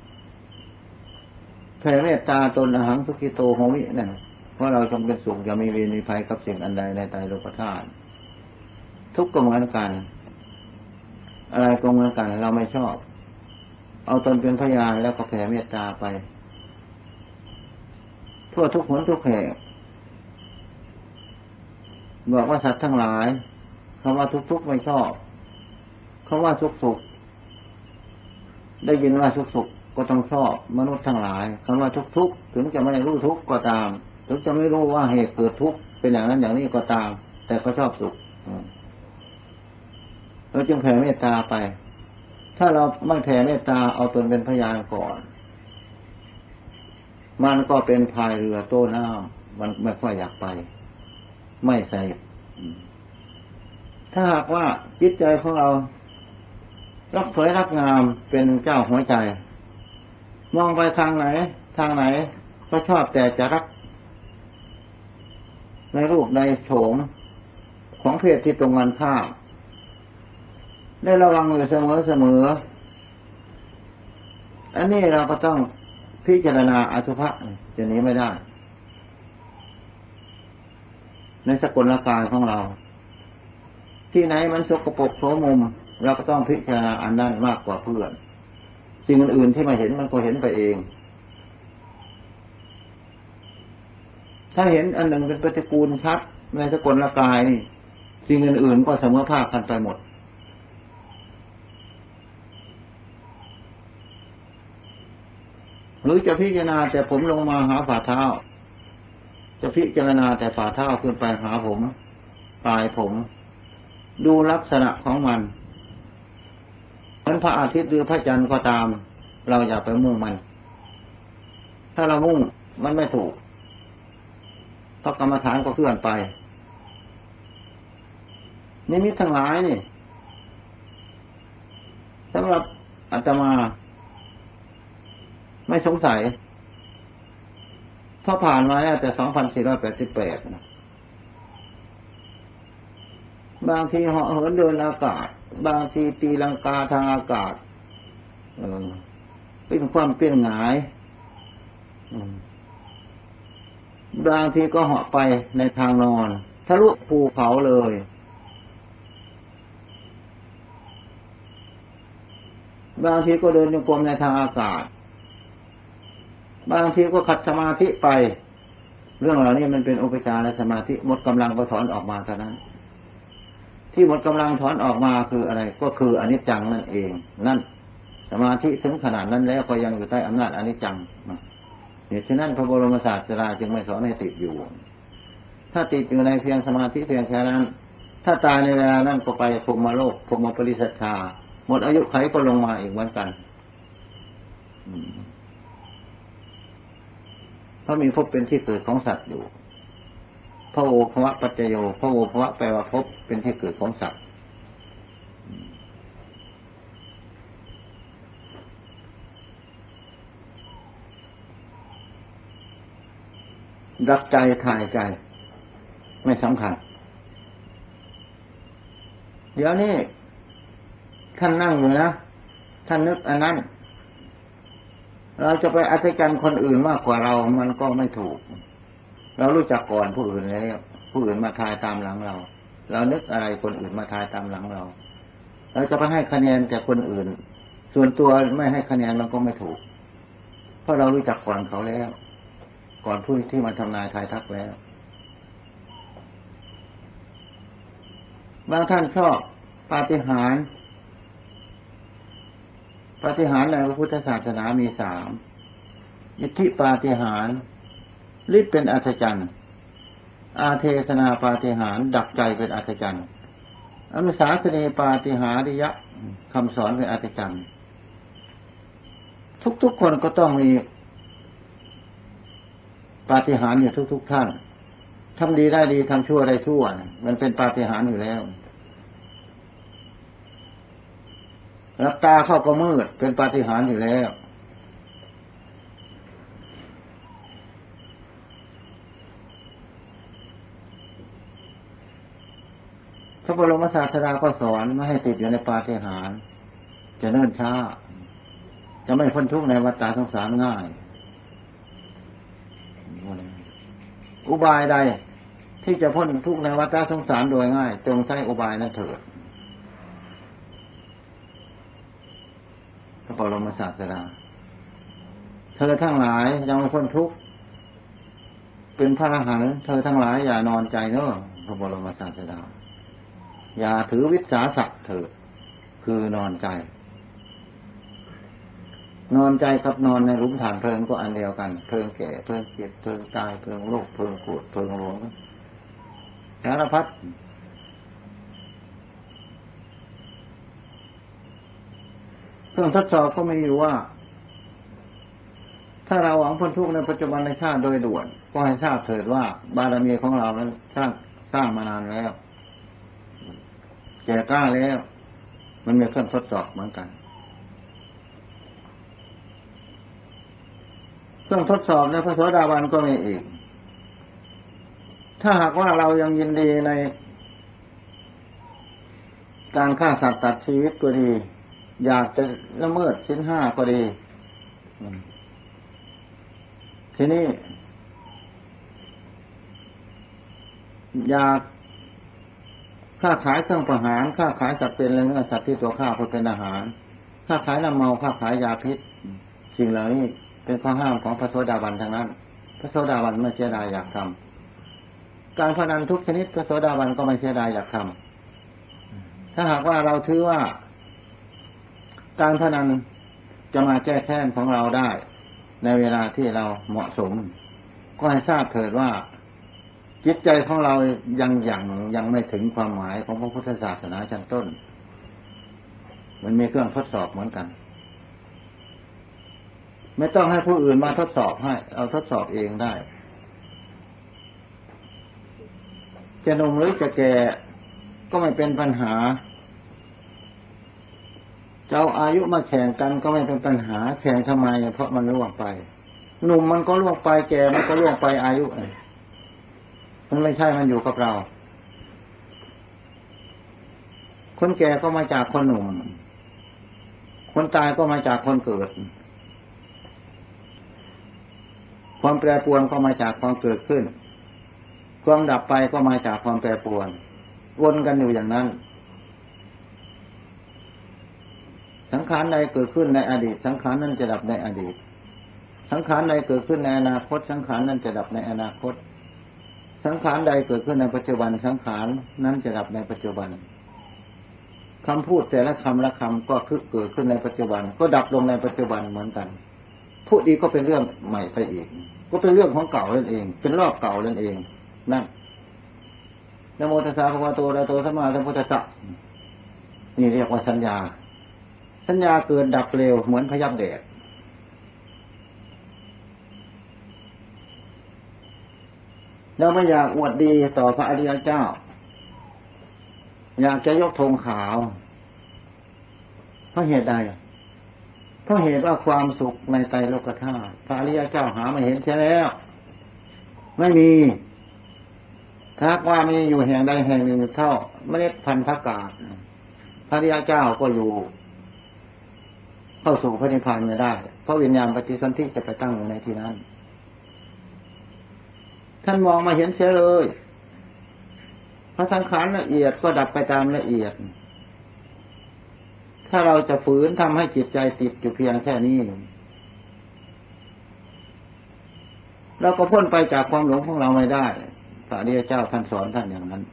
แผ่เมตตาตนอหังสุขิโตโหมินั่นเพราะเราจงเป็นสุขอย่ามีเวรมีภัยกับสิ่งอันใดในไตรโลกธาตุทุกข์ก็เหมือนกันอะไรก็เหมือนกันเราไม่ชอบเอาตนเป็นพยานแล้วก็แผ่เมตตาไปทั่วทุกหนทุกแห่งบอกว่าสัตว์ทั้งหลายคำว่าทุกข์ไม่ชอบคำว่าสุขได้ยินว่าสุขก็ต้องชอบมนุษย์ทั้งหลายคำว่าทุกข์ถึงจะไม่รู้ทุกข์ก็ตามถึงจะไม่รู้ว่าเหตุเกิดทุกข์เป็นอย่างนั้นอย่างนี้ก็ตามแต่ก็ชอบสุขเราจึงแผ่เมตตาไปถ้าเราไม่แผ่เมตตาเอาตนเป็นพยานก่อนมันก็เป็นพายเรือโต้น้ำมันไม่ค่อยอยากไปไม่ใส่ถ้าหากว่าจิตใจของเรารักสวยรักงามเป็นเจ้าหัวใจมองไปทางไหนก็ชอบแต่จะรักในรูปในโฉมของเพศที่ตรงกันข้ามได้ระวังอยู่เสมออันนี้เราก็ต้องพิจารณาอสุภะจะหนีไม่ได้ในสกลกายของเราที่ไหนมันสกปรกโสมมเราก็ต้องพิจารณาอันนั้นมากกว่าเพื่อนสิ่งอื่นที่มาเห็นมันก็เห็นไปเองถ้าเห็นอันหนึ่งเป็นปฏิกูลชัดในสกลกายนี่สิ่งอื่นๆก็เสมอภาคกันไปหมดหรือจะพิจารณาแต่ผมลงมาหาฝ่าเท้าจะพิจารณาแต่ฝ่าเท้าขึ้นไปหาผมปลายผมดูลักษณะของมันพระอาทิตย์หรือพระจันทร์ก็ตามเราอย่าไปมุ่งมันถ้าเรามุ่งมันไม่ถูกเพราะกรรมฐานก็เคลื่อนไปนิมิตทั้งหลายนี่สำหรับอาตมาไม่สงสัยเพราะผ่านมาแล้วแต่2488บางทีเหาะเหินเดินอากาศบางทีตีลังกาทางอากาศเป็นความเปลี่ยนหงายบางทีก็เหาะไปในทางนอนทะลุภูเขาเลยบางทีก็เดินจงกรมในทางอากาศบางทีก็ขัดสมาธิไปเรื่องเหล่านี้มันเป็นอุปจารสมาธิหมดกำลังก็ถอนออกมาเท่านั้นที่หมดกำลังถอนออกมาคืออะไรก็คืออนิจจังนั่นเองนั่นสมาธิถึงขนาดนั้นแล้วก็ยังอยู่ใต้อำนาจอนิจจังเหตุฉะนั้นพระบรมศาสดาจึงไม่สอนให้ติดอยู่ถ้าติดอยู่ในเพียงสมาธิเพียงแค่นั้นถ้าตายในเวลานั้นก็ไปพรหมโลกพรหมปริสัทธาหมดอายุไขก็ลงมาอีกเหมือนกันเพราะมีภพเป็นที่เกิดของสัตว์อยู่พระโอภวะปัจจโยพระโอภวะแปลว่าภพเป็นที่เกิดของสัตว์รักใจถ่ายใจไม่สำคัญเดี๋ยวนี้ท่านนั่งอยู่นะท่านนึกอันนั้นเราจะไปอัศจรรย์คนอื่นมากกว่าเรามันก็ไม่ถูกเรารู้จักก่อนผู้อื่นแล้วผู้อื่นมาทายตามหลังเราเรานึกอะไรคนอื่นมาทายตามหลังเราเราจะไปให้คะแนนแต่คนอื่นส่วนตัวไม่ให้คะแนนมันก็ไม่ถูกเพราะเรารู้จักก่อนเขาแล้วก่อนผู้ที่มาทำนายทายทักแล้วบางท่านชอบปาฏิหาริย์ปาฏิหาริย์ในพระพุทธศาสนามี3อิทธิปาฏิหาริย์ฤทธิ์เป็นอัศจรรย์อาเทศนาปาฏิหาริย์ดักใจเป็นอัศจรรย์อนุสาสนีปาฏิหาริยะคำสอนเป็นอัศจรรย์ทุกๆคนก็ต้องมีปาฏิหาริย์อยู่ทุกท่านทำดีได้ดีทำชั่วได้ชั่วมันเป็นปาฏิหาริย์อยู่แล้วรับตาเข้าก็มืดเป็นปาฏิหาริย์อยู่แล้วพระบรมศาสดาก็สอนไม่ให้ติดอยู่ในปาฏิหาริย์จะเนิ่นช้าจะไม่พ้นทุกข์ในวัฏฏะสงสารง่ายอุบายใดที่จะพ้นทุกข์ในวัฏฏะสงสารโดยง่ายจงใช้อุบายนั้นเถิดพระบรมศาสดาเธอทั้งหลายยังไม่พ้นทุกข์เป็นพระอรหันต์เธอทั้งหลายอย่านอนใจเนอะพระบรมศาสดาอย่าถือวิสาสะเถิดคือนอนใจนอนใจกับนอนในหลุมฐานเพลิงก็อันเดียวกันเพลิงแก่เพลิงเจ็บเพลิงตายเพลิงโลกเพลิงโกรธเพลิงหลงสารพัดเครื่องทดสอบก็มีอยู่ว่าถ้าเราหวังพ้นทุกข์ในปัจจุบันในชาติโดยด่วนก็ให้ทราบเถิดว่าบารมีของเรานั้นสร้างมานานแล้วแก่กล้าแล้วมันมีเครื่องทดสอบเหมือนกันเครื่องทดสอบในพระโสดาบันก็มีอีกถ้าหากว่าเรายังยินดีในการฆ่าสัตว์ตัดชีวิตก็ดีอยากจะละเมิดศีล 5ก็ดีทีนี้อยากค้าขายเครื่องประหารค้าขายสัตว์เป็นเนื้อสัตว์ที่ตัวฆ่าเพื่อเป็นอาหารค้าขายน้ำเมาค้าขายยาพิษสิ่งเหล่านี้เป็นข้อห้ามของพระโสดาบันทั้งนั้นพระโสดาบันไม่เสียดายอยากทำการพนันทุกชนิดพระโสดาบันก็ไม่เสียดายอยากทำถ้าหากว่าเราถือว่าการพนันจะมาแก้แค้นของเราได้ในเวลาที่เราเหมาะสมก็ให้ทราบเถิดว่าจิตใจของเรายังไม่ถึงความหมายของพระพุทธศาสนาชั้นต้นมันมีเครื่องทดสอบเหมือนกันไม่ต้องให้ผู้อื่นมาทดสอบให้เอาทดสอบเองได้จะหนุ่มหรือจะแก่ก็ไม่เป็นปัญหาจะเอาอายุมาแข่งกันก็ไม่เป็นปัญหาแข่งทำไมเพราะมันล่วงไปหนุ่มมันก็ล่วงไปแก่มันก็ล่วงไปอายุมันไม่ใช่มันอยู่กับเราคนแก่ก็มาจากคนหนุ่มคนตายก็มาจากคนเกิดความแปรปรวนก็มาจากความเกิดขึ้นความดับไปก็มาจากความแปรปรวนวนกันอยู่อย่างนั้นสังขารใดเกิดขึ้นในอดีตสังขารนั้นจะดับในอดีตสังขารใดเกิดขึ้นในอนาคตสังขารนั้นจะดับในอนาคตสังขารใดเกิดขึ้นในปัจจุบันสังขารนั้นจะดับในปัจจุบันคำพูดแต่ละคำละคำก็คือเกิดขึ้นในปัจจุบันก็ดับลงในปัจจุบันเหมือนกันพูดดีก็เป็นเรื่องใหม่ไปอีกก็เป็นเรื่องของเก่านั่นเองเป็นรอบเก่านั่นเองนั่นนะโมตัสสะภะคะวะโตอะระหะโตสัมมาสัมพุทธัสสะนี่เรียกว่าสัญญาสัญญาเกิดดับเร็วเหมือนพยับแดดเราไม่อยากอวดดีต่อพระอริยเจ้าอยากจะยกธงขาวเพราะเหตุใดเพราะเหตุว่าความสุขในไตรโลกธาตุพระอริยเจ้าหาไม่เห็นใช่แล้วไม่มีถ้าว่ามีอยู่แห่งใดแห่งหนึ่งเท่าเมล็ดพันธุ์ผักกาดพระอริยเจ้าก็อยู่เข้าสู่พระนิพพานไม่ได้เพราะวิญญาณปฏิสนธิจะไปตั้งอยู่ในที่นั้นท่านมองมาเห็นเสียเลยพระสังขารละเอียดก็ดับไปตามละเอียดถ้าเราจะฝืนทำให้จิตใจติดอยู่เพียงแค่นี้เราก็พ้นไปจากความหลงของเราไม่ได้พระอริยเจ้าท่านสอนท่านอย่างนั้น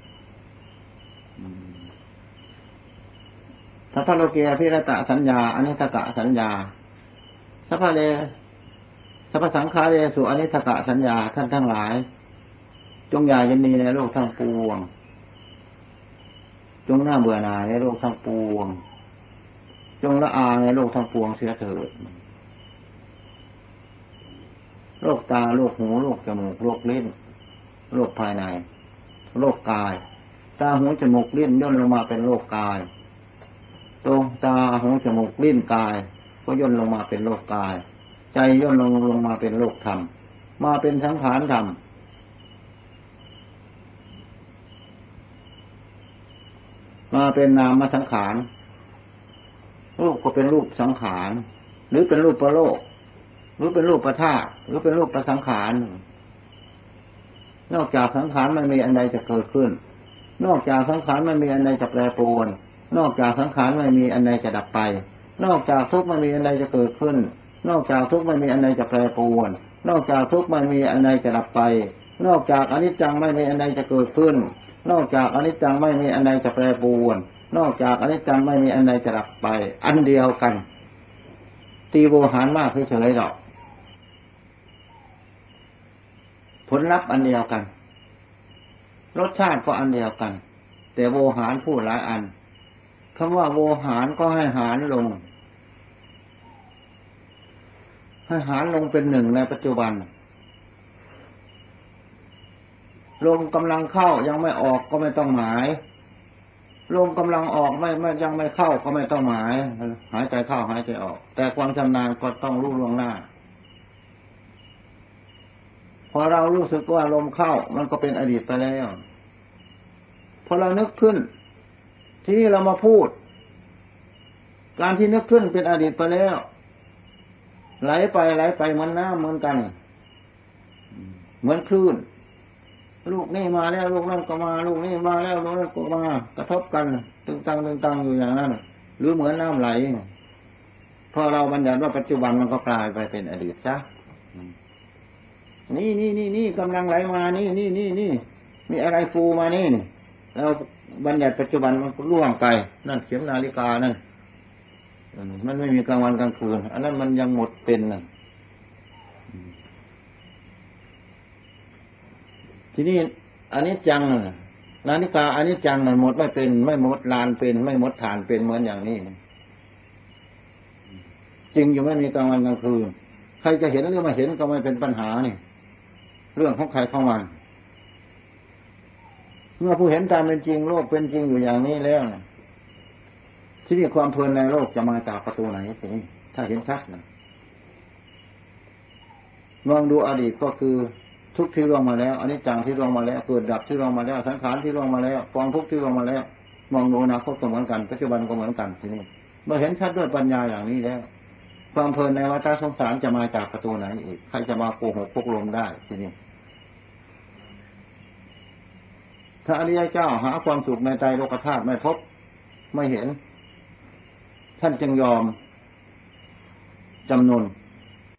สัพพะโลเกอภิรตะสัญญาอนิสกะสัญญาสัพพะสังขารเรสุอนิสกะสัญญาท่านทั้งหลายจงอย่ายินดีในโลกทั้งปวงจงน่าเบื่อหน่ายในโลกทั้งปวงจงละอาในโลกทั้งปวงเสียเถิดโรคตาโรคหูโรคจมูกโรคลิ้นโรคภายในโรคกายตาหูจมูกลิ้นย่นลงมาเป็นโรคกายตัวตาหูจมูกลิ้นกายก็ย่นลงมาเป็นโรคกายใจย่นลงมาเป็นโรคธรรมมาเป็นสังขารธรรมมาเป็นนามสังขารรูปก็เป็นรูปสังขารหรือเป็นรูปประโลกหรือเป็นรูปประธาตุหรือเป็นรูปประสังขารนอกจากสังขารไม่มีอันใดจะเกิดขึ้นนอกจากสังขารไม่มีอันใดจะแปรปรวนนอกจากสังขารไม่มีอันใดจะดับไปนอกจากทุกข์ไม่มีอันใดจะเกิดขึ้นนอกจากทุกข์ไม่มีอันใดจะแปรปรวนนอกจากทุกข์ไม่มีอันใดจะดับไปนอกจากอนิจจังไม่มีอันใดจะเกิดขึ้นนอกจากอนิจจังไม่มีอันใดจะแปรปรวนนอกจากอนิจจังไม่มีอันใดจะดับไปอันเดียวกันตีโวหารมากเฉยๆหรอกผลลัพธ์อันเดียวกันรสชาติก็อันเดียวกันแต่โวหารพูดหลายอันคำว่าโวหารก็ให้หารลงให้หารลงเป็นหนึ่งในปัจจุบันลมกำลังเข้ายังไม่ออกก็ไม่ต้องหมายลมกำลังออกไม่ยังไม่เข้าก็ไม่ต้องหมายหายใจเข้าหายใจออกแต่ความชำนาญก็ต้องรู้ล่วงหน้าพอเรารู้สึกว่าลมเข้ามันก็เป็นอดีตไปแล้วพอเรานึกขึ้นที่นี่เรามาพูดการที่นึกขึ้นเป็นอดีตไปแล้วไหลไปเหมือนน้ำเหมือนกันเหมือนคลื่นลูกนี่มาแล้วลูกนั่นก็มาลูกนี่มาแล้วลูกนั่นก็มากระทบกันตึงตังอยู่อย่างนั้นหรือเหมือนน้ำไหลพอเราบัญญัติว่าปัจจุบันมันก็กลายไปเป็นอดีตจ้ะนี่กำลังไหลมานี่มีอะไรฟูมานี่แล้วบัญญัติปัจจุบันมันก็ล่วงไปนั่นเข็มนาฬิกานั่นมันไม่มีกลางวันกลางคืนอันนั้นมันยังหมดเป็นน่ะทีนี้อันนี้จังนาฬิกาอันนี้จังมันหมดไม่เป็นไม่หมดลานเป็นไม่หมดฐานเป็นเหมือนอย่างนี้จริงอยู่ไม่มีกลางวันกลางคืนใครจะเห็นหรือไม่เห็นก็ไม่เป็นปัญหานี่เรื่องของใครของมันเมื่อผู้เห็นตามเป็นจริงโลกเป็นจริงอยู่อย่างนี้แล้วที่นี่ความเพลินในโลกจะมาจากประตูไหนทีนี้ถ้าเห็นชัดนะมองดูอดีตก็คือทุกข์ที่ล่วงมาแล้วอันนี้จังที่ล่วงมาแล้วเกิดดับที่ล่วงมาแล้วสังขารที่ล่วงมาแล้วกองทุกข์ที่ล่วงมาแล้วมองดูอนาคตก็เหมือนกันปัจจุบันก็เหมือนกันทีนี้เมื่อเห็นชัดด้วยปัญญาอย่างนี้แล้วความเพลินในวัฏสงสารจะมาจากประตูไหนอีกใครจะมาโกหกพกลมได้ทีนี้ถ้าอริยเจ้าหาความสุขในใจโลกธาตุไม่พบไม่เห็นท่านจึงยอมจำนน